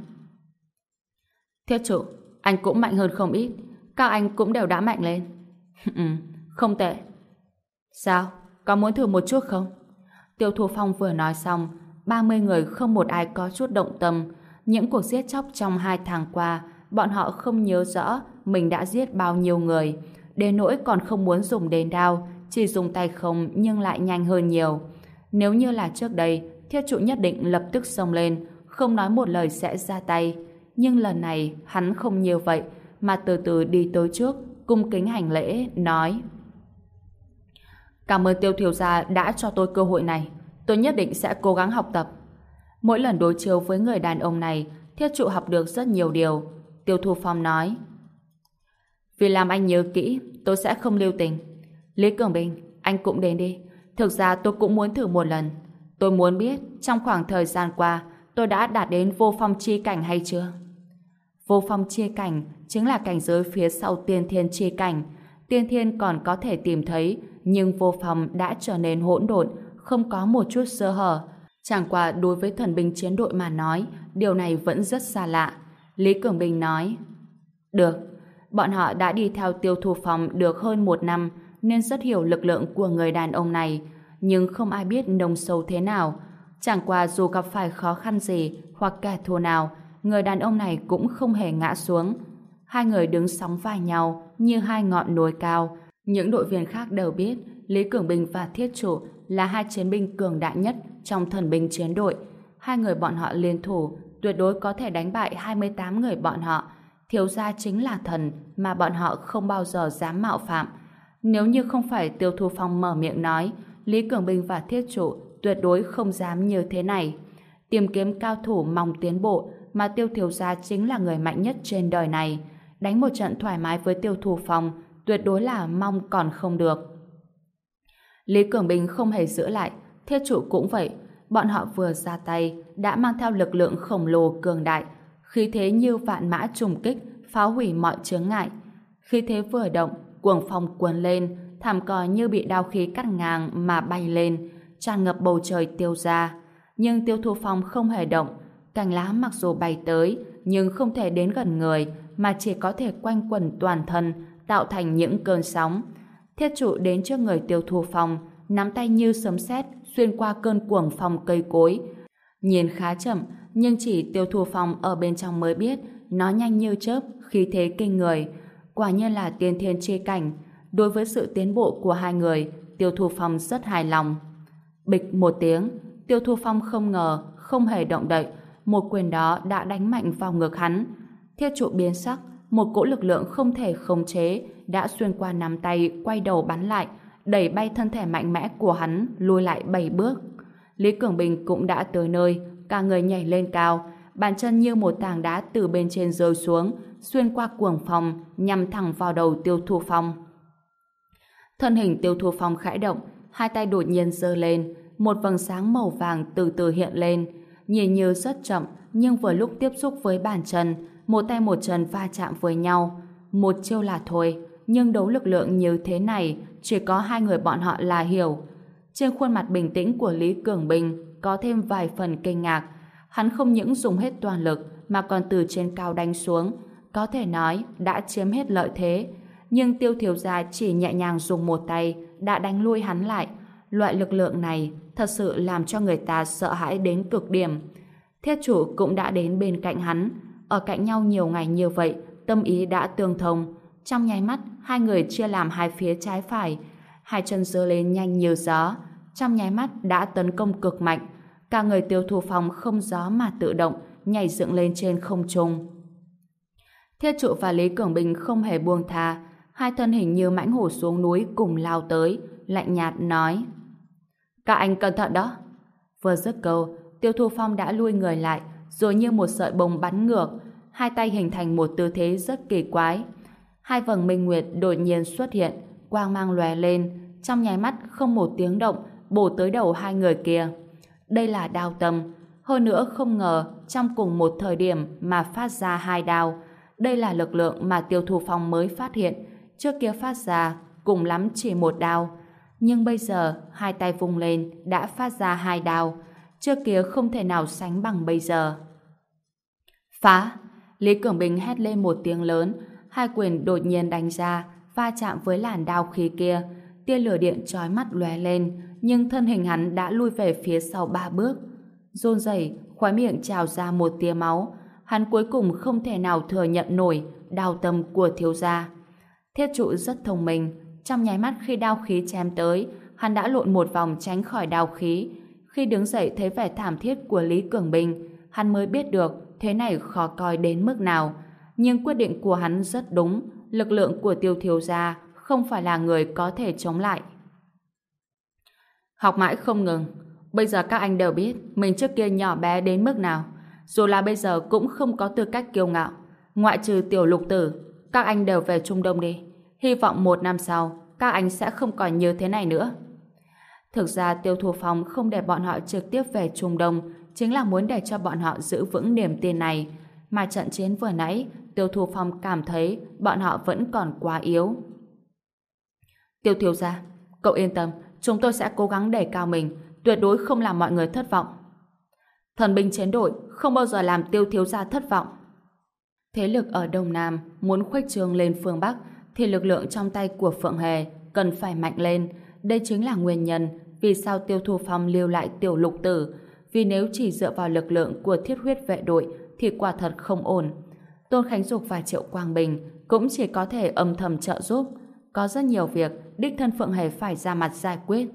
Thiết trụ, anh cũng mạnh hơn không ít. Các anh cũng đều đã mạnh lên. Không tệ. Sao? Có muốn thử một chút không? Tiêu Thu Phong vừa nói xong, 30 người không một ai có chút động tâm. Những cuộc giết chóc trong 2 tháng qua, bọn họ không nhớ rõ mình đã giết bao nhiêu người. Đến nỗi còn không muốn dùng đến đao, chỉ dùng tay không nhưng lại nhanh hơn nhiều. Nếu như là trước đây, thiết trụ nhất định lập tức xông lên, không nói một lời sẽ ra tay. Nhưng lần này, hắn không như vậy, mà từ từ đi tới trước, cung kính hành lễ, nói: Cảm ơn Tiêu thiếu gia đã cho tôi cơ hội này. Tôi nhất định sẽ cố gắng học tập. Mỗi lần đối chiếu với người đàn ông này, thiết trụ học được rất nhiều điều. Tiêu Thu Phong nói: Vì làm anh nhớ kỹ, tôi sẽ không lưu tình. Lý Cường Bình, anh cũng đến đi. Thực ra tôi cũng muốn thử một lần. Tôi muốn biết trong khoảng thời gian qua tôi đã đạt đến vô phong chi cảnh hay chưa? Vô phong chi cảnh chính là cảnh giới phía sau tiên thiên chi cảnh. Tiên thiên còn có thể tìm thấy, nhưng vô phong đã trở nên hỗn độn, không có một chút sơ hở. Chẳng qua đối với thần binh chiến đội mà nói, điều này vẫn rất xa lạ. Lý Cường Bình nói: Được, bọn họ đã đi theo Tiêu Thu Phong được hơn 1 năm, nên rất hiểu lực lượng của người đàn ông này, nhưng không ai biết nông sâu thế nào. Chẳng qua dù gặp phải khó khăn gì hoặc kẻ thù nào, người đàn ông này cũng không hề ngã xuống. Hai người đứng sóng vai nhau như hai ngọn núi cao. Những đội viên khác đều biết Lý Cường Bình và Thiết Trụ là hai chiến binh cường đại nhất trong thần binh chiến đội. Hai người bọn họ liên thủ tuyệt đối có thể đánh bại 28 người bọn họ. Thiếu gia chính là thần mà bọn họ không bao giờ dám mạo phạm. Nếu như không phải Tiêu Thu Phong mở miệng nói, Lý Cường Bình và Thiết Trụ tuyệt đối không dám như thế này. Tìm kiếm cao thủ mong tiến bộ, mà Tiêu thiếu gia chính là người mạnh nhất trên đời này. Đánh một trận thoải mái với Tiêu Thu Phong tuyệt đối là mong còn không được. Lý Cường Bình không hề giữ lại, Thiết Trụ cũng vậy. Bọn họ vừa ra tay đã mang theo lực lượng khổng lồ cường đại, khí thế như vạn mã trùng kích, phá hủy mọi chướng ngại. Khí thế vừa động, cuồng phong cuồn lên, thảm cỏ như bị đao khí cắt ngang mà bay lên, tràn ngập bầu trời Tiêu gia. Nhưng Tiêu Thu Phong không hề động, cành lá mặc dù bay tới nhưng không thể đến gần người, mà chỉ có thể quanh quẩn toàn thân, tạo thành những cơn sóng. Thiết Trụ đến trước người Tiêu Thu Phong, nắm tay như sấm sét xuyên qua cơn cuồng phong cây cối. Nhìn khá chậm, nhưng chỉ Tiêu Thu Phong ở bên trong mới biết nó nhanh như chớp, khí thế kinh người. Quả nhiên là tiên thiên chi cảnh. Đối với sự tiến bộ của hai người, Tiêu Thu Phong rất hài lòng. Bịch một tiếng, Tiêu Thu Phong không ngờ, không hề động đậy, một quyền đó đã đánh mạnh vào ngực hắn. Thiết Trụ biến sắc, một cỗ lực lượng không thể khống chế đã xuyên qua nắm tay, quay đầu bắn lại, đẩy bay thân thể mạnh mẽ của hắn lùi lại 7 bước. Lý Cường Bình cũng đã tới nơi, cả người nhảy lên cao, bàn chân như một tảng đá từ bên trên rơi xuống, xuyên qua cuồng phong, nhằm thẳng vào đầu Tiêu Thu Phong. Thân hình Tiêu Thu Phong khẽ động, hai tay đột nhiên giơ lên, một vầng sáng màu vàng từ từ hiện lên, nhìn như rất chậm, nhưng vừa lúc tiếp xúc với bàn chân, một tay một chân va chạm với nhau. Một chiêu là thôi, nhưng đấu lực lượng như thế này chỉ có hai người bọn họ là hiểu. Trên khuôn mặt bình tĩnh của Lý Cường Bình có thêm vài phần kinh ngạc. Hắn không những dùng hết toàn lực mà còn từ trên cao đánh xuống, có thể nói đã chiếm hết lợi thế. Nhưng Tiêu thiếu gia chỉ nhẹ nhàng dùng một tay đã đánh lui hắn lại. Loại lực lượng này thật sự làm cho người ta sợ hãi đến cực điểm. Thiết Trụ cũng đã đến bên cạnh hắn. Ở cạnh nhau nhiều ngày như vậy, tâm ý đã tương thông. Trong nháy mắt, hai người chia làm hai phía trái phải. Hai chân giơ lên nhanh như gió. Trong nháy mắt đã tấn công cực mạnh. Cả người Tiêu Thu Phong không gió mà tự động, nhảy dựng lên trên không trung. Thiết Trụ và Lý Cường Bình không hề buông tha. Hai thân hình như mãnh hổ xuống núi cùng lao tới, lạnh nhạt nói: "Các anh cẩn thận đó." Vừa dứt câu, Tiêu Thu Phong đã lui người lại, rồi như một sợi bông bắn ngược, hai tay hình thành một tư thế rất kỳ quái. Hai vầng minh nguyệt đột nhiên xuất hiện, quang mang lóe lên, trong nháy mắt không một tiếng động bổ tới đầu hai người kia. Đây là đao tâm, hơn nữa không ngờ trong cùng một thời điểm mà phát ra hai đao. Đây là lực lượng mà Tiêu Thu Phong mới phát hiện, trước kia phát ra cùng lắm chỉ một đao, nhưng bây giờ hai tay vung lên đã phát ra hai đao, trước kia không thể nào sánh bằng bây giờ. Phá! Lý Cường Bình hét lên một tiếng lớn, hai quyền đột nhiên đánh ra, va chạm với làn đao khí kia, tia lửa điện chói mắt lóe lên, nhưng thân hình hắn đã lui về phía sau 3 bước. Run rẩy, khóe miệng trào ra một tia máu, hắn cuối cùng không thể nào thừa nhận nổi đao tâm của thiếu gia. Thiết Trụ rất thông minh, trong nháy mắt khi đao khí chém tới, hắn đã lộn một vòng tránh khỏi đao khí. Khi đứng dậy thấy vẻ thảm thiết của Lý Cường Bình, hắn mới biết được thế này khó coi đến mức nào. Nhưng quyết định của hắn rất đúng, lực lượng của Tiêu thiếu gia không phải là người có thể chống lại. Học mãi không ngừng, bây giờ các anh đều biết mình trước kia nhỏ bé đến mức nào, dù là bây giờ cũng không có tư cách kiêu ngạo. Ngoại trừ Tiểu Lục Tử, các anh đều về Trung Đông đi. Hy vọng 1 năm sau các anh sẽ không còn như thế này nữa. Thực ra Tiêu Thu Phong không để bọn họ trực tiếp về Trung Đông chính là muốn để cho bọn họ giữ vững niềm tin này. Mà trận chiến vừa nãy, Tiêu Thu Phong cảm thấy bọn họ vẫn còn quá yếu. Tiêu thiếu gia, cậu yên tâm, chúng tôi sẽ cố gắng đề cao mình, tuyệt đối không làm mọi người thất vọng. Thần binh chiến đội không bao giờ làm Tiêu thiếu gia thất vọng. Thế lực ở Đông Nam muốn khuếch trương lên phương Bắc thì lực lượng trong tay của Phượng Hề cần phải mạnh lên. Đây chính là nguyên nhân vì sao Tiêu Thu Phong lưu lại Tiểu Lục Tử. Vì nếu chỉ dựa vào lực lượng của Thiết Huyết vệ đội thì quả thật không ổn. Tôn Khánh Dục và Triệu Quang Bình cũng chỉ có thể âm thầm trợ giúp. Có rất nhiều việc đích thân Phượng Hề phải ra mặt giải quyết.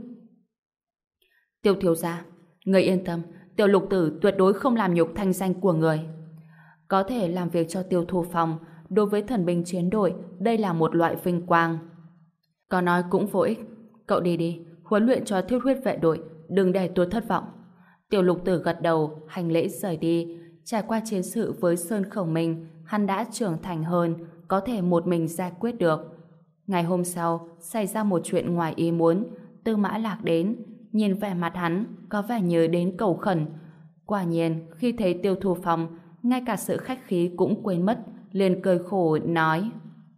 Tiêu thiếu gia, người yên tâm, Tiểu Lục Tử tuyệt đối không làm nhục thanh danh của người. Có thể làm việc cho Tiêu Thu Phong, đối với thần binh chiến đội, đây là một loại vinh quang. Có nói cũng vô ích. Cậu đi đi, huấn luyện cho thiết huyết vệ đội, đừng để tôi thất vọng. Tiểu Lục Tử gật đầu, hành lễ rời đi. Trải qua chiến sự với Sơn Khẩu Minh, hắn đã trưởng thành hơn, có thể một mình giải quyết được. Ngày hôm sau, xảy ra một chuyện ngoài ý muốn. Tư Mã Lạc đến, nhìn vẻ mặt hắn, có vẻ như đến cầu khẩn. Quả nhiên, khi thấy Tiêu Thu Phong, ngay cả sự khách khí cũng quên mất, liền cười khổ nói: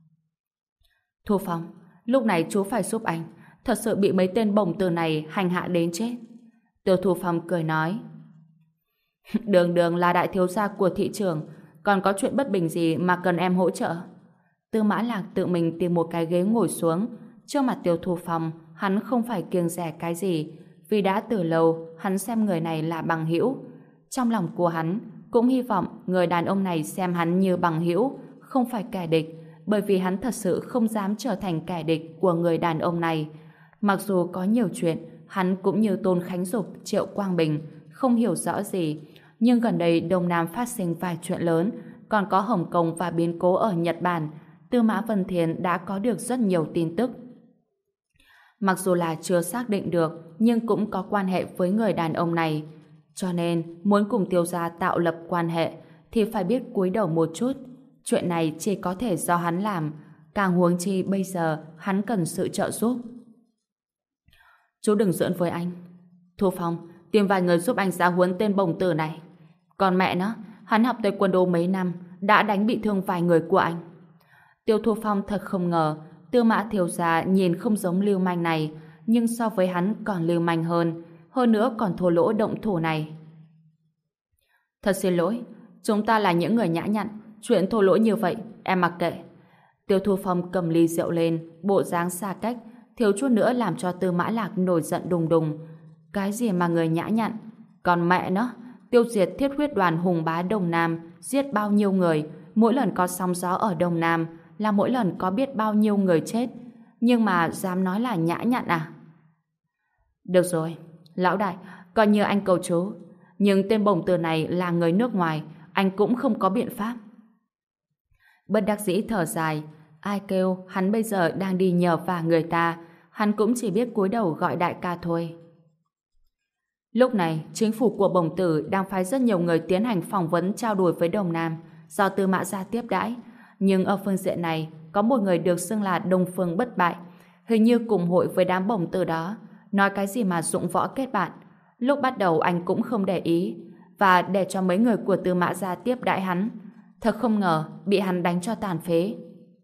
Thu Phong, lúc này chú phải giúp anh, thật sự bị mấy tên bổng tử này hành hạ đến chết. Tiêu Thu Phong cười nói: Đường Đường là đại thiếu gia của thị trường, còn có chuyện bất bình gì mà cần em hỗ trợ? Tư Mã Lạc tự mình tìm một cái ghế ngồi xuống. Trước mặt Tiêu Thu Phong, hắn không phải kiêng dè cái gì, vì đã từ lâu hắn xem người này là bằng hữu. Trong lòng của hắn cũng hy vọng người đàn ông này xem hắn như bằng hữu, không phải kẻ địch, bởi vì hắn thật sự không dám trở thành kẻ địch của người đàn ông này. Mặc dù có nhiều chuyện, hắn cũng như Tôn Khánh Dục, Triệu Quang Bình, không hiểu rõ gì, nhưng gần đây Đông Nam phát sinh vài chuyện lớn, còn có Hồng Kông và biến cố ở Nhật Bản, Tư Mã Vân Thiền đã có được rất nhiều tin tức. Mặc dù là chưa xác định được, nhưng cũng có quan hệ với người đàn ông này. Cho nên, muốn cùng Tiêu gia tạo lập quan hệ, thì phải biết cúi đầu một chút. Chuyện này chỉ có thể do hắn làm, càng huống chi bây giờ hắn cần sự trợ giúp. Chú đừng giỡn với anh. Thu Phong, tìm vài người giúp anh giáo huấn tên bổng tử này. Còn mẹ nó, hắn học taekwondo đô mấy năm, đã đánh bị thương vài người của anh. Tiêu Thu Phong thật không ngờ, Tư Mã thiếu gia nhìn không giống lưu manh này, nhưng so với hắn còn lưu manh hơn nữa còn thô lỗ động thủ này. Thật xin lỗi, chúng ta là những người nhã nhặn, chuyện thô lỗ như vậy, em mặc kệ. Tiêu Thu Phong cầm ly rượu lên, bộ dáng xa cách, thiếu chút nữa làm cho Tư Mã Lạc nổi giận đùng đùng. Cái gì mà người nhã nhặn? Còn mẹ nó, tiêu diệt thiết huyết đoàn hùng bá Đông Nam, giết bao nhiêu người, mỗi lần có sóng gió ở Đông Nam, là mỗi lần có biết bao nhiêu người chết. Nhưng mà dám nói là nhã nhặn à? Được rồi, lão đại, coi như anh cầu chú. Nhưng tên bổng tử này là người nước ngoài, anh cũng không có biện pháp. Bất đắc dĩ thở dài, ai kêu hắn bây giờ đang đi nhờ vả người ta, hắn cũng chỉ biết cúi đầu gọi đại ca thôi. Lúc này, chính phủ của bổng tử đang phái rất nhiều người tiến hành phỏng vấn trao đổi với Đông Nam, do Tư Mã gia tiếp đãi. Nhưng ở phương diện này, có một người được xưng là Đông Phương Bất Bại, hình như cùng hội với đám bổng tử đó, nói cái gì mà dụng võ kết bạn. Lúc bắt đầu anh cũng không để ý, và để cho mấy người của Tư Mã gia tiếp đãi hắn. Thật không ngờ, bị hắn đánh cho tàn phế.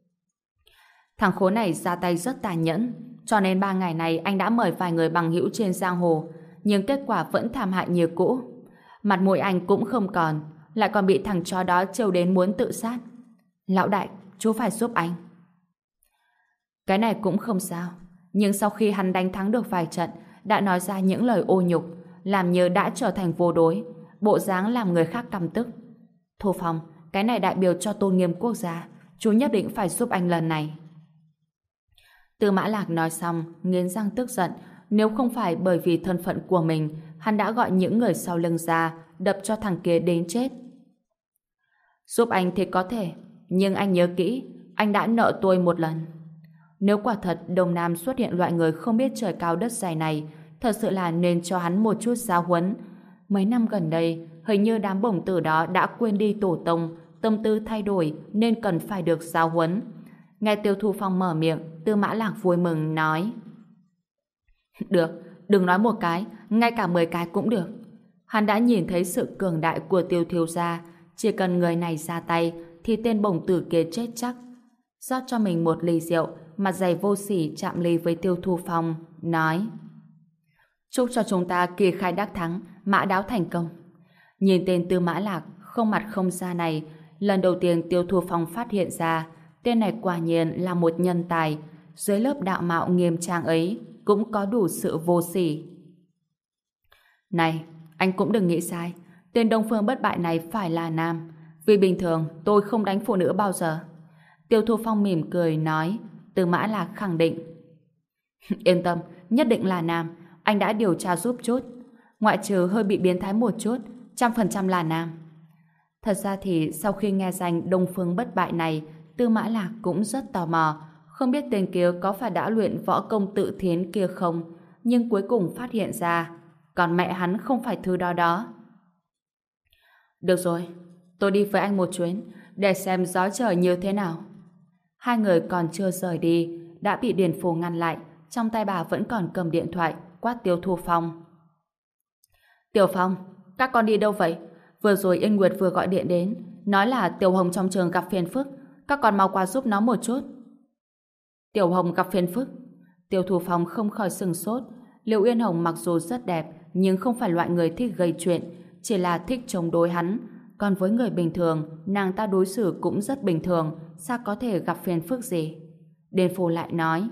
Thằng khốn này ra tay rất tàn nhẫn, cho nên 3 ngày này anh đã mời vài người bằng hữu trên giang hồ, nhưng kết quả vẫn thảm hại như cũ. Mặt mũi anh cũng không còn, lại còn bị thằng chó đó trêu đến muốn tự sát. Lão đại, chú phải giúp anh. Cái này cũng không sao, nhưng sau khi hắn đánh thắng được vài trận, đã nói ra những lời ô nhục, làm như đã trở thành vô đối, bộ dáng làm người khác căm tức. Thu Phong, cái này đại biểu cho tôn nghiêm quốc gia, chú nhất định phải giúp anh lần này. Tư Mã Lạc nói xong, nghiến răng tức giận. Nếu không phải bởi vì thân phận của mình, hắn đã gọi những người sau lưng ra, đập cho thằng kia đến chết. Giúp anh thì có thể, nhưng anh nhớ kỹ, anh đã nợ tôi một lần. Nếu quả thật Đông Nam xuất hiện loại người không biết trời cao đất dày này, thật sự là nên cho hắn một chút giáo huấn. Mấy năm gần đây, hình như đám bổng tử đó đã quên đi tổ tông, tâm tư thay đổi nên cần phải được giáo huấn. Nghe Tiêu Thu Phong mở miệng, Tư Mã Lạc vui mừng nói: Được, đừng nói một cái, ngay cả 10 cái cũng được. Hắn đã nhìn thấy sự cường đại của Tiêu thiếu gia, chỉ cần người này ra tay thì tên bổng tử kia chết chắc. Rót cho mình một ly rượu, mặt dày vô sỉ chạm ly với Tiêu Thu Phong, nói: Chúc cho chúng ta kỳ khai đắc thắng, mã đáo thành công. Nhìn tên Tư Mã Lạc không mặt không da này, lần đầu tiên Tiêu Thu Phong phát hiện ra tên này quả nhiên là một nhân tài, dưới lớp đạo mạo nghiêm trang ấy cũng có đủ sự vô sỉ. Này, anh cũng đừng nghĩ sai, tên Đông Phương Bất Bại này phải là nam, vì bình thường tôi không đánh phụ nữ bao giờ. Tiêu Thu Phong mỉm cười nói. Tư Mã Lạc khẳng định: Yên tâm, nhất định là nam. Anh đã điều tra giúp chút. Ngoại trừ hơi bị biến thái một chút, 100% là nam. Thật ra thì sau khi nghe danh Đông Phương bất bại này, Tư Mã Lạc cũng rất tò mò, không biết tên kia có phải đã luyện võ công tự thiến kia không, nhưng cuối cùng phát hiện ra, còn mẹ hắn không phải thứ đó đó. Được rồi, tôi đi với anh một chuyến, để xem gió trời như thế nào. Hai người còn chưa rời đi, đã bị Điền Phù ngăn lại, trong tay bà vẫn còn cầm điện thoại, quát Tiêu Thu Phong. Tiểu Phong, các con đi đâu vậy? Vừa rồi Yên Nguyệt vừa gọi điện đến, nói là Tiểu Hồng trong trường gặp phiền phức, các con mau qua giúp nó một chút. Tiểu Hồng gặp phiền phức? Tiêu Thu Phong không khỏi sừng sốt. Liệu Yên Hồng mặc dù rất đẹp, nhưng không phải loại người thích gây chuyện, chỉ là thích chống đối hắn. Còn với người bình thường, nàng ta đối xử cũng rất bình thường, sao có thể gặp phiền phức gì? Điền Phù lại nói,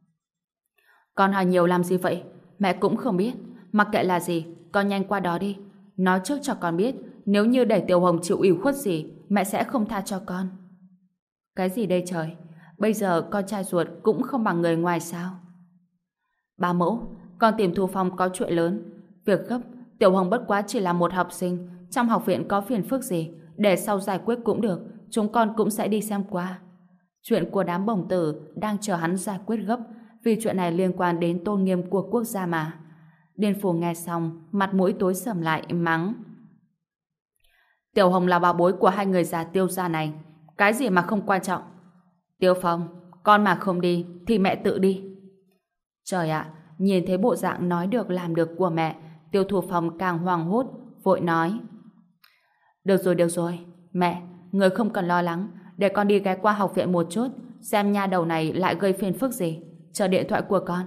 con hỏi nhiều làm gì vậy? Mẹ cũng không biết. Mặc kệ là gì, con nhanh qua đó đi. Nói trước cho con biết, nếu như để Tiểu Hồng chịu ủy khuất gì, mẹ sẽ không tha cho con. Cái gì đây trời? Bây giờ con trai ruột cũng không bằng người ngoài sao? Ba mẫu, con tìm Thu Phong có chuyện lớn. Việc gấp, Tiểu Hồng bất quá chỉ là một học sinh, trong học viện có phiền phức gì, để sau giải quyết cũng được, chúng con cũng sẽ đi xem qua. Chuyện của đám bổng tử đang chờ hắn giải quyết gấp, vì chuyện này liên quan đến tôn nghiêm của quốc gia mà. Điền Phù nghe xong, mặt mũi tối sầm lại, mắng. Tiểu Hồng là bảo bối của hai người già Tiêu gia này, cái gì mà không quan trọng. Tiêu Phong, con mà không đi, thì mẹ tự đi. Trời ạ, nhìn thấy bộ dạng nói được làm được của mẹ, Tiêu Thu Phong càng hoảng hốt, vội nói. Được rồi, mẹ, người không cần lo lắng, để con đi ghé qua học viện một chút, xem nha đầu này lại gây phiền phức gì. Chờ điện thoại của con.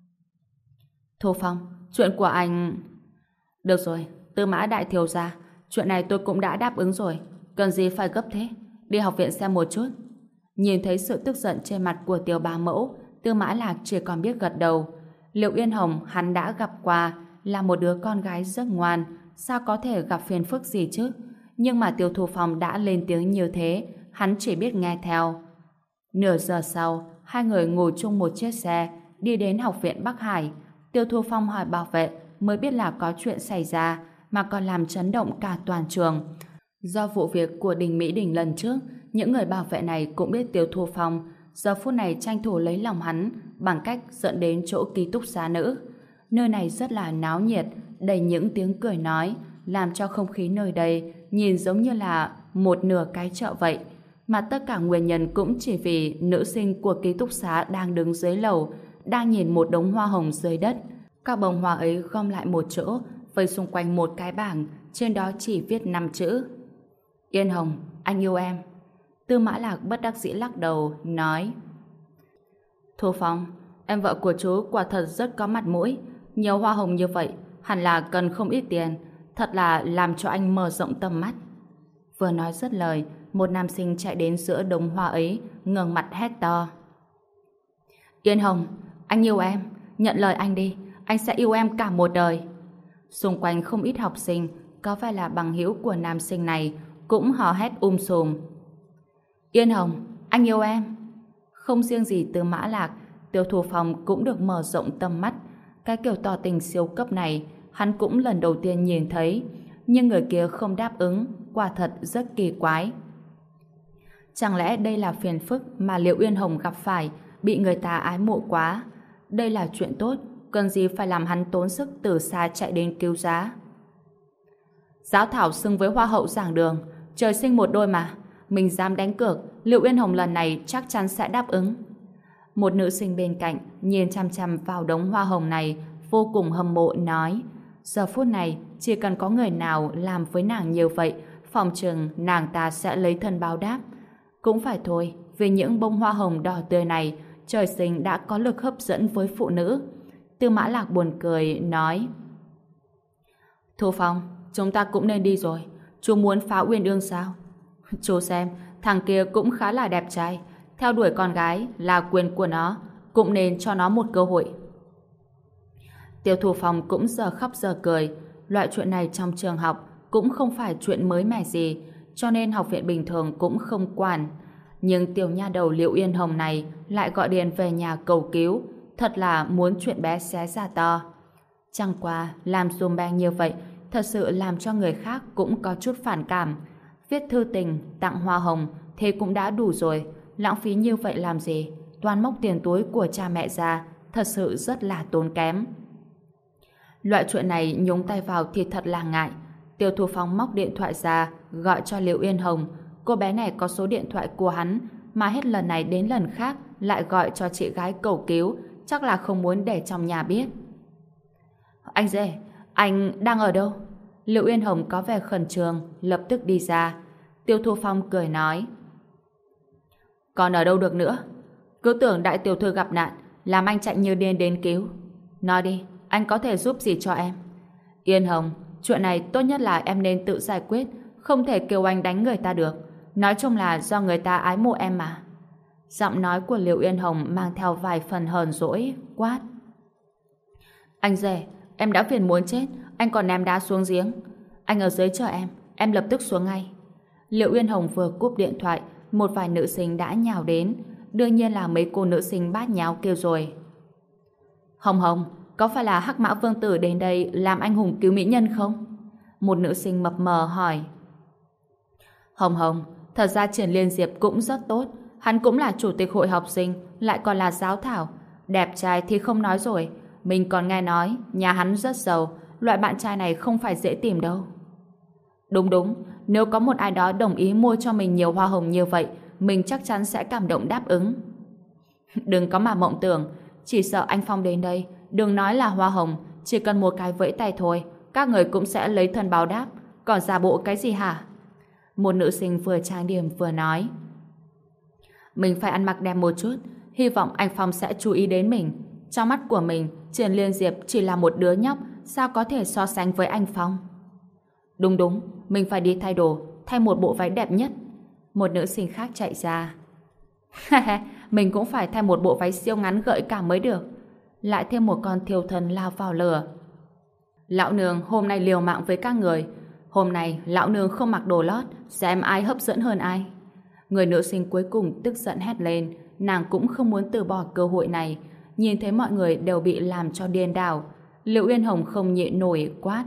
Thu Phong, chuyện của anh... Được rồi, Tư Mã đại thiếu gia, chuyện này tôi cũng đã đáp ứng rồi, cần gì phải gấp thế, đi học viện xem một chút. Nhìn thấy sự tức giận trên mặt của Tiêu bá mẫu, Tư Mã Lạc chỉ còn biết gật đầu. Liệu Yên Hồng hắn đã gặp qua, là một đứa con gái rất ngoan, sao có thể gặp phiền phức gì chứ? Nhưng mà Tiêu Thu Phong đã lên tiếng như thế, hắn chỉ biết nghe theo. Nửa giờ sau, hai người ngồi chung một chiếc xe, đi đến học viện Bắc Hải. Tiêu Thu Phong hỏi bảo vệ, mới biết là có chuyện xảy ra, mà còn làm chấn động cả toàn trường. Do vụ việc của Đình Mỹ Đình lần trước, những người bảo vệ này cũng biết Tiêu Thu Phong, giờ phút này tranh thủ lấy lòng hắn bằng cách dẫn đến chỗ ký túc xá nữ. Nơi này rất là náo nhiệt, đầy những tiếng cười nói, làm cho không khí nơi đây nhìn giống như là một nửa cái chợ vậy. Mà tất cả nguyên nhân cũng chỉ vì nữ sinh của ký túc xá đang đứng dưới lầu, đang nhìn một đống hoa hồng dưới đất. Các bông hoa ấy gom lại một chỗ, vây xung quanh một cái bảng, trên đó chỉ viết 5 chữ. Yên Hồng, anh yêu em. Tư Mã Lạc bất đắc dĩ lắc đầu, nói. Thu Phong, em vợ của chú quả thật rất có mặt mũi. Nhiều hoa hồng như vậy, hẳn là cần không ít tiền. Thật là làm cho anh mở rộng tầm mắt. Vừa nói dứt lời, một nam sinh chạy đến giữa đống hoa ấy, ngẩng mặt hét to. Yên Hồng, anh yêu em, nhận lời anh đi, anh sẽ yêu em cả một đời. Xung quanh không ít học sinh, có vẻ là bằng hữu của nam sinh này, cũng hò hét sùm. Yên Hồng, anh yêu em. Không riêng gì Tư Mã Lạc, Tiêu Thu Phong cũng được mở rộng tầm mắt. Cái kiểu tỏ tình siêu cấp này, hắn cũng lần đầu tiên nhìn thấy, nhưng người kia không đáp ứng, quả thật rất kỳ quái. Chẳng lẽ đây là phiền phức mà Liệu Yên Hồng gặp phải, bị người ta ái mộ quá? Đây là chuyện tốt, cần gì phải làm hắn tốn sức từ xa chạy đến cứu giá. Giáo thảo xưng với hoa hậu giảng đường, trời sinh một đôi mà, mình dám đánh cược, Liệu Yên Hồng lần này chắc chắn sẽ đáp ứng. Một nữ sinh bên cạnh nhìn chăm chăm vào đống hoa hồng này, vô cùng hâm mộ nói, giờ phút này chỉ cần có người nào làm với nàng như vậy, phòng chừng nàng ta sẽ lấy thân báo đáp. Cũng phải thôi, vì những bông hoa hồng đỏ tươi này, trời sinh đã có lực hấp dẫn với phụ nữ. Tư Mã Lạc buồn cười, nói. Thu Phong, chúng ta cũng nên đi rồi. Chú muốn phá Uyên Ương sao? Chú xem, thằng kia cũng khá là đẹp trai. Theo đuổi con gái là quyền của nó, cũng nên cho nó một cơ hội. Tiêu Thu Phong cũng giờ khóc giờ cười. Loại chuyện này trong trường học cũng không phải chuyện mới mẻ gì, cho nên học viện bình thường cũng không quản. Nhưng tiểu nha đầu Liệu Yên Hồng này lại gọi điện về nhà cầu cứu. thật là muốn chuyện bé xé ra to. Chẳng qua, làm dùm beng như vậy, thật sự làm cho người khác cũng có chút phản cảm. Viết thư tình, tặng hoa hồng, thế cũng đã đủ rồi, lãng phí như vậy làm gì? Toàn móc tiền túi của cha mẹ ra, thật sự rất là tốn kém. Loại chuyện này nhúng tay vào thì thật là ngại. Tiêu Thu Phong móc điện thoại ra, gọi cho Liệu Yên Hồng. Cô bé này có số điện thoại của hắn, mà hết lần này đến lần khác lại gọi cho chị gái cầu cứu, chắc là không muốn để trong nhà biết. Anh rể, anh đang ở đâu? Liệu Yên Hồng có vẻ khẩn trương, lập tức đi ra. Tiêu Thu Phong cười nói: còn ở đâu được nữa? Cứ tưởng đại tiểu thư gặp nạn, làm anh chạy như điên đến cứu. Nói đi, anh có thể giúp gì cho em? Yên Hồng, chuyện này tốt nhất là em nên tự giải quyết, không thể kêu anh đánh người ta được. Nói chung là do người ta ái mộ em mà. Giọng nói của Liệu Yên Hồng mang theo vài phần hờn dỗi, quát: anh rể, em đã phiền muốn chết, anh còn ném đá xuống giếng. Anh ở dưới chờ em lập tức xuống ngay. Liệu Yên Hồng vừa cúp điện thoại, một vài nữ sinh đã nhào đến, đương nhiên là mấy cô nữ sinh bát nháo kêu rồi. Hồng Hồng, có phải là Hắc Mã Vương Tử đến đây làm anh hùng cứu mỹ nhân không? Một nữ sinh mập mờ hỏi. Hồng Hồng, thật ra Triển Liên Diệp cũng rất tốt, hắn cũng là chủ tịch hội học sinh, lại còn là giáo thảo, đẹp trai thì không nói rồi, mình còn nghe nói nhà hắn rất giàu, loại bạn trai này không phải dễ tìm đâu. Đúng đúng, nếu có một ai đó đồng ý mua cho mình nhiều hoa hồng như vậy, mình chắc chắn sẽ cảm động đáp ứng. Đừng có mà mộng tưởng, chỉ sợ anh Phong đến đây, đừng nói là hoa hồng, chỉ cần một cái vẫy tay thôi, các người cũng sẽ lấy thân báo đáp, còn giả bộ cái gì hả? Một nữ sinh vừa trang điểm vừa nói. Mình phải ăn mặc đẹp một chút, hy vọng anh Phong sẽ chú ý đến mình. Trong mắt của mình, Triển Liên Diệp chỉ là một đứa nhóc, sao có thể so sánh với anh Phong? Đúng đúng, mình phải đi thay đồ, thay một bộ váy đẹp nhất. Một nữ sinh khác chạy ra. Mình cũng phải thay một bộ váy siêu ngắn gợi cảm mới được. Lại thêm một con thiêu thân lao vào lửa. Lão nương hôm nay liều mạng với các người. Hôm nay lão nương không mặc đồ lót, xem ai hấp dẫn hơn ai. Người nữ sinh cuối cùng tức giận hét lên, nàng cũng không muốn từ bỏ cơ hội này. Nhìn thấy mọi người đều bị làm cho điên đảo, Liệu Uyên Hồng không nhịn nổi quát.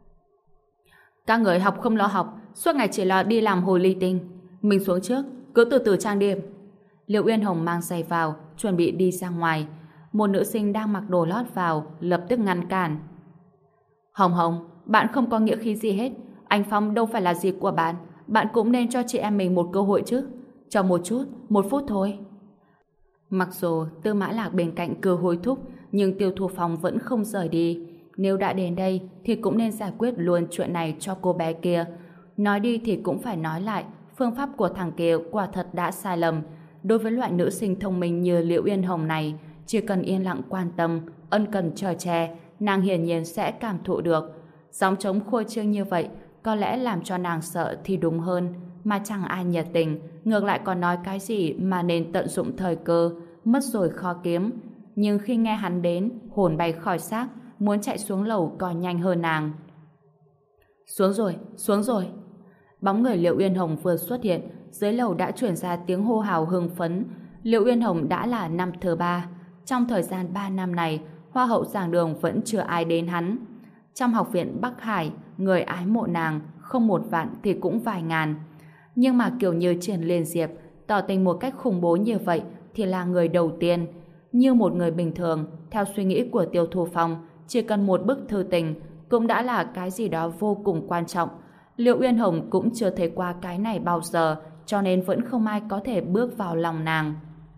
Các người học không lo học, suốt ngày chỉ lo đi làm hồ ly tinh. Mình xuống trước, cứ từ từ trang điểm. Liệu Uyên Hồng mang giày vào, chuẩn bị đi ra ngoài. Một nữ sinh đang mặc đồ lót vào, lập tức ngăn cản. Hồng Hồng, bạn không có nghĩa khí gì hết. Anh Phong đâu phải là gì của bạn. Bạn cũng nên cho chị em mình một cơ hội chứ. Cho một chút, một phút thôi. Mặc dù Tư Mã Lạc bên cạnh cứ hối thúc, nhưng Tiêu Thu Phong vẫn không rời đi. Nếu đã đến đây thì cũng nên giải quyết luôn chuyện này cho cô bé kia. Nói đi thì cũng phải nói lại, phương pháp của thằng kia quả thật đã sai lầm. Đối với loại nữ sinh thông minh như Liễu Yên Hồng này, chỉ cần yên lặng quan tâm, ân cần chở che, nàng hiển nhiên sẽ cảm thụ được. Gióng trống khua trương như vậy có lẽ làm cho nàng sợ thì đúng hơn, mà chẳng ai nhiệt tình, ngược lại còn nói cái gì mà nên tận dụng thời cơ, mất rồi khó kiếm. Nhưng khi nghe hắn đến, hồn bay khỏi xác, muốn chạy xuống lầu còn nhanh hơn nàng. Xuống rồi, xuống rồi. Bóng người Liễu Uyên Hồng vừa xuất hiện, dưới lầu đã chuyển ra tiếng hô hào hưng phấn. Liễu Uyên Hồng đã là năm thứ 3. Trong thời gian 3 năm này, hoa hậu giảng đường vẫn chưa ai đến hắn. Trong học viện Bắc Hải, người ái mộ nàng không 1 vạn thì cũng vài ngàn. Nhưng mà kiểu như Triển Liên Diệp tỏ tình một cách khủng bố như vậy thì là người đầu tiên. Như một người bình thường, theo suy nghĩ của Tiêu Thu Phong, chỉ cần một bức thư tình cũng đã là cái gì đó vô cùng quan trọng. Liễu Uyên Hồng cũng chưa thấy qua cái này bao giờ, cho nên vẫn không ai có thể bước vào lòng nàng.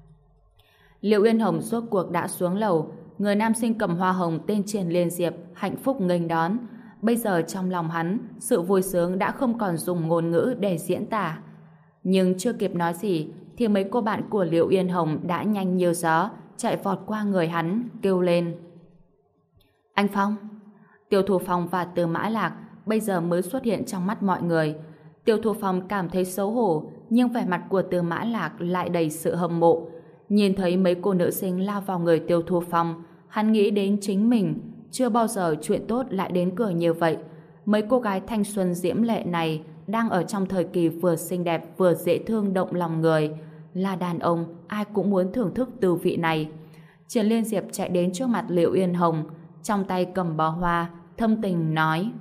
Liễu Uyên Hồng rốt cuộc đã xuống lầu, người nam sinh cầm hoa hồng tên Triển Liên Diệp hạnh phúc nghênh đón. Bây giờ trong lòng hắn, sự vui sướng đã không còn dùng ngôn ngữ để diễn tả. Nhưng chưa kịp nói gì, thì mấy cô bạn của Liễu Uyên Hồng đã nhanh như gió, chạy vọt qua người hắn, kêu lên. Anh Phong! Tiêu Thu Phong và Tư Mã Lạc bây giờ mới xuất hiện trong mắt mọi người. Tiêu Thu Phong cảm thấy xấu hổ, nhưng vẻ mặt của Tư Mã Lạc lại đầy sự hâm mộ. Nhìn thấy mấy cô nữ sinh lao vào người Tiêu Thu Phong, hắn nghĩ đến chính mình. Chưa bao giờ chuyện tốt lại đến cửa như vậy. Mấy cô gái thanh xuân diễm lệ này đang ở trong thời kỳ vừa xinh đẹp vừa dễ thương động lòng người. Là đàn ông, ai cũng muốn thưởng thức tư vị này. Triển Liên Diệp chạy đến trước mặt Liệu Yên Hồng, trong tay cầm bó hoa, thâm tình nói: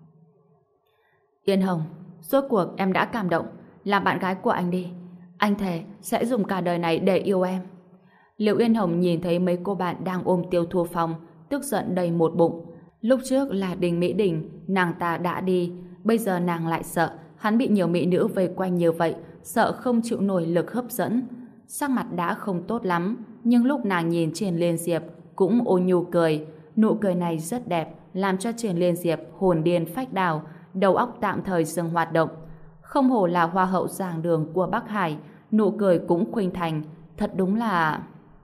Yên Hồng, rốt cuộc em đã cảm động, làm bạn gái của anh đi. Anh thề sẽ dùng cả đời này để yêu em. Liệu Yên Hồng nhìn thấy mấy cô bạn đang ôm Tiêu Thu Phong, tức giận đầy một bụng. Lúc trước là Đình Mỹ Đình, nàng ta đã đi, bây giờ nàng lại sợ hắn bị nhiều mỹ nữ vây quanh như vậy, sợ không chịu nổi lực hấp dẫn. Sắc mặt đã không tốt lắm, nhưng lúc nàng nhìn Triển Liên Diệp cũng ôn nhu cười. Nụ cười này rất đẹp, làm cho Triển Liên Diệp hồn điên phách đảo, đầu óc tạm thời dừng hoạt động. Không hổ là hoa hậu giảng đường của Bắc Hải, nụ cười cũng khuynh thành, thật đúng là...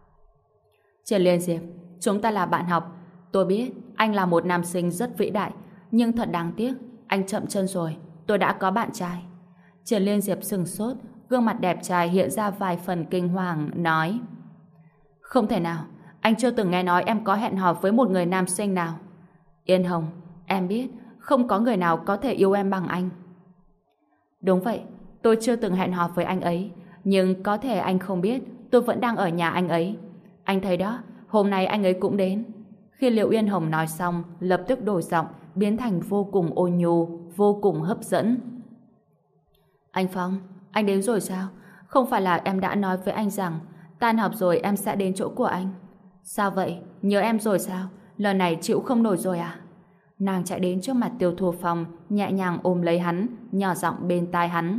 Triển Liên Diệp, chúng ta là bạn học. Tôi biết anh là một nam sinh rất vĩ đại, nhưng thật đáng tiếc, anh chậm chân rồi, tôi đã có bạn trai. Triển Liên Diệp sừng sốt, gương mặt đẹp trai hiện ra vài phần kinh hoàng, nói: Không thể nào, anh chưa từng nghe nói em có hẹn hò với một người nam sinh nào. Yên Hồng, em biết, không có người nào có thể yêu em bằng anh. Đúng vậy, tôi chưa từng hẹn hò với anh ấy, nhưng có thể anh không biết, tôi vẫn đang ở nhà anh ấy. Anh thấy đó, hôm nay anh ấy cũng đến. Khi Liệu Yên Hồng nói xong, lập tức đổi giọng, biến thành vô cùng ôn nhu, vô cùng hấp dẫn. Anh Phong, anh đến rồi sao? Không phải là em đã nói với anh rằng tan học rồi em sẽ đến chỗ của anh. Sao vậy? Nhớ em rồi sao? Lần này chịu không nổi rồi à? Nàng chạy đến trước mặt Tiêu Thu Phong, nhẹ nhàng ôm lấy hắn, nhỏ giọng bên tai hắn.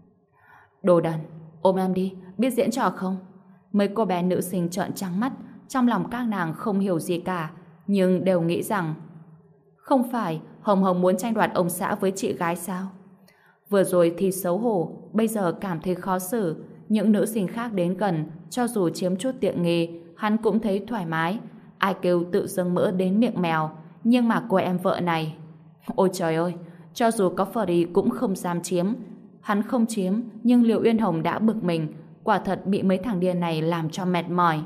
Đồ đần, ôm em đi, biết diễn trò không? Mấy cô bé nữ sinh trợn trắng mắt, trong lòng các nàng không hiểu gì cả, nhưng đều nghĩ rằng không phải Hồng Hồng muốn tranh đoạt ông xã với chị gái sao? Vừa rồi thì xấu hổ, bây giờ cảm thấy khó xử. Những nữ sinh khác đến gần, cho dù chiếm chút tiện nghi, hắn cũng thấy thoải mái. Ai kêu tự dâng mỡ đến miệng mèo. Nhưng mà cô em vợ này, ôi trời ơi, cho dù có phở đi cũng không dám chiếm. Hắn không chiếm, nhưng Liệu Uyên Hồng đã bực mình, quả thật bị mấy thằng điên này làm cho mệt mỏi.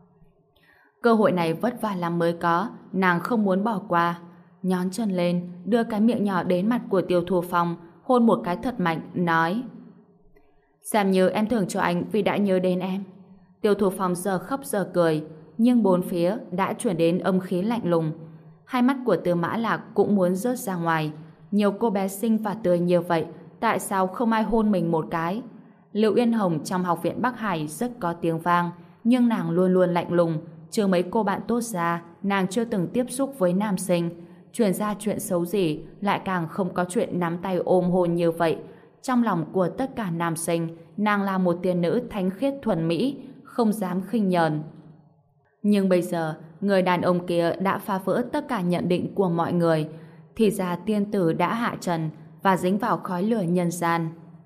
Cơ hội này vất vả lắm mới có, nàng không muốn bỏ qua. Nhón chân lên, đưa cái miệng nhỏ đến mặt của Tiêu Thu Phong, hôn một cái thật mạnh, nói: Xem như em thưởng cho anh vì đã nhớ đến em. Tiêu Thu Phong giờ khóc giờ cười, nhưng bốn phía đã chuyển đến âm khí lạnh lùng. Hai mắt của Tư Mã Lạc cũng muốn rớt ra ngoài. Nhiều cô bé xinh và tươi như vậy, tại sao không ai hôn mình một cái? Liệu Yên Hồng trong học viện Bắc Hải rất có tiếng vang, nhưng nàng luôn luôn lạnh lùng. Trừ mấy cô bạn tốt ra, nàng chưa từng tiếp xúc với nam sinh. Truyền ra chuyện xấu gì, lại càng không có chuyện nắm tay ôm hôn như vậy. Trong lòng của tất cả nam sinh, nàng là một tiên nữ thánh khiết thuần mỹ, không dám khinh nhờn. Nhưng bây giờ, người đàn ông kia đã phá vỡ tất cả nhận định của mọi người. Thì ra tiên tử đã hạ trần và dính vào khói lửa nhân gian.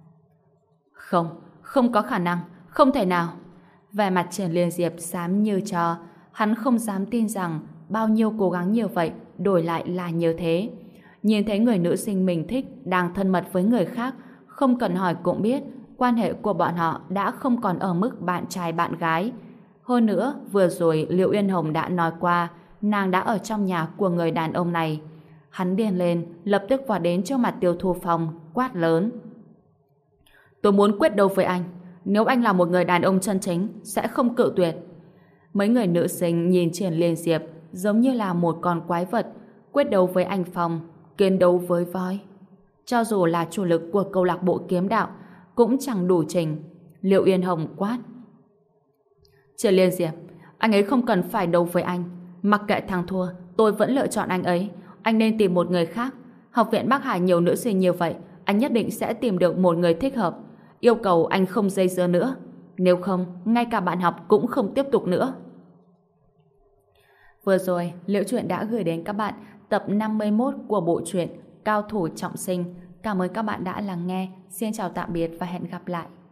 Không, không có khả năng, không thể nào. Vẻ mặt Triển Liên Diệp xám như tro, hắn không dám tin rằng bao nhiêu cố gắng như vậy đổi lại là như thế. Nhìn thấy người nữ sinh mình thích đang thân mật với người khác, không cần hỏi cũng biết quan hệ của bọn họ đã không còn ở mức bạn trai bạn gái. Hơn nữa, vừa rồi Liệu Uyên Hồng đã nói qua nàng đã ở trong nhà của người đàn ông này. Hắn điên lên, lập tức vào đến trước mặt Tiêu Thu Phong, quát lớn: Tôi muốn quyết đấu với anh. Nếu anh là một người đàn ông chân chính, sẽ không cự tuyệt. Mấy người nữ sinh nhìn Triển Liên Diệp giống như là một con quái vật, quyết đấu với anh Phong, kiên đấu với voi. Cho dù là chủ lực của câu lạc bộ kiếm đạo, cũng chẳng đủ trình. Liệu Uyên Hồng quát: Triển Liên Diệp, anh ấy không cần phải đấu với anh. Mặc kệ thắng thua, tôi vẫn lựa chọn anh ấy. Anh nên tìm một người khác. Học viện Bắc Hải nhiều nữ sinh như vậy, anh nhất định sẽ tìm được một người thích hợp. Yêu cầu anh không dây dưa nữa. Nếu không, ngay cả bạn học cũng không tiếp tục nữa. Vừa rồi, Liễu Chuyện đã gửi đến các bạn tập 51 của bộ truyện Cao Thủ Trọng Sinh. Cảm ơn các bạn đã lắng nghe. Xin chào tạm biệt và hẹn gặp lại.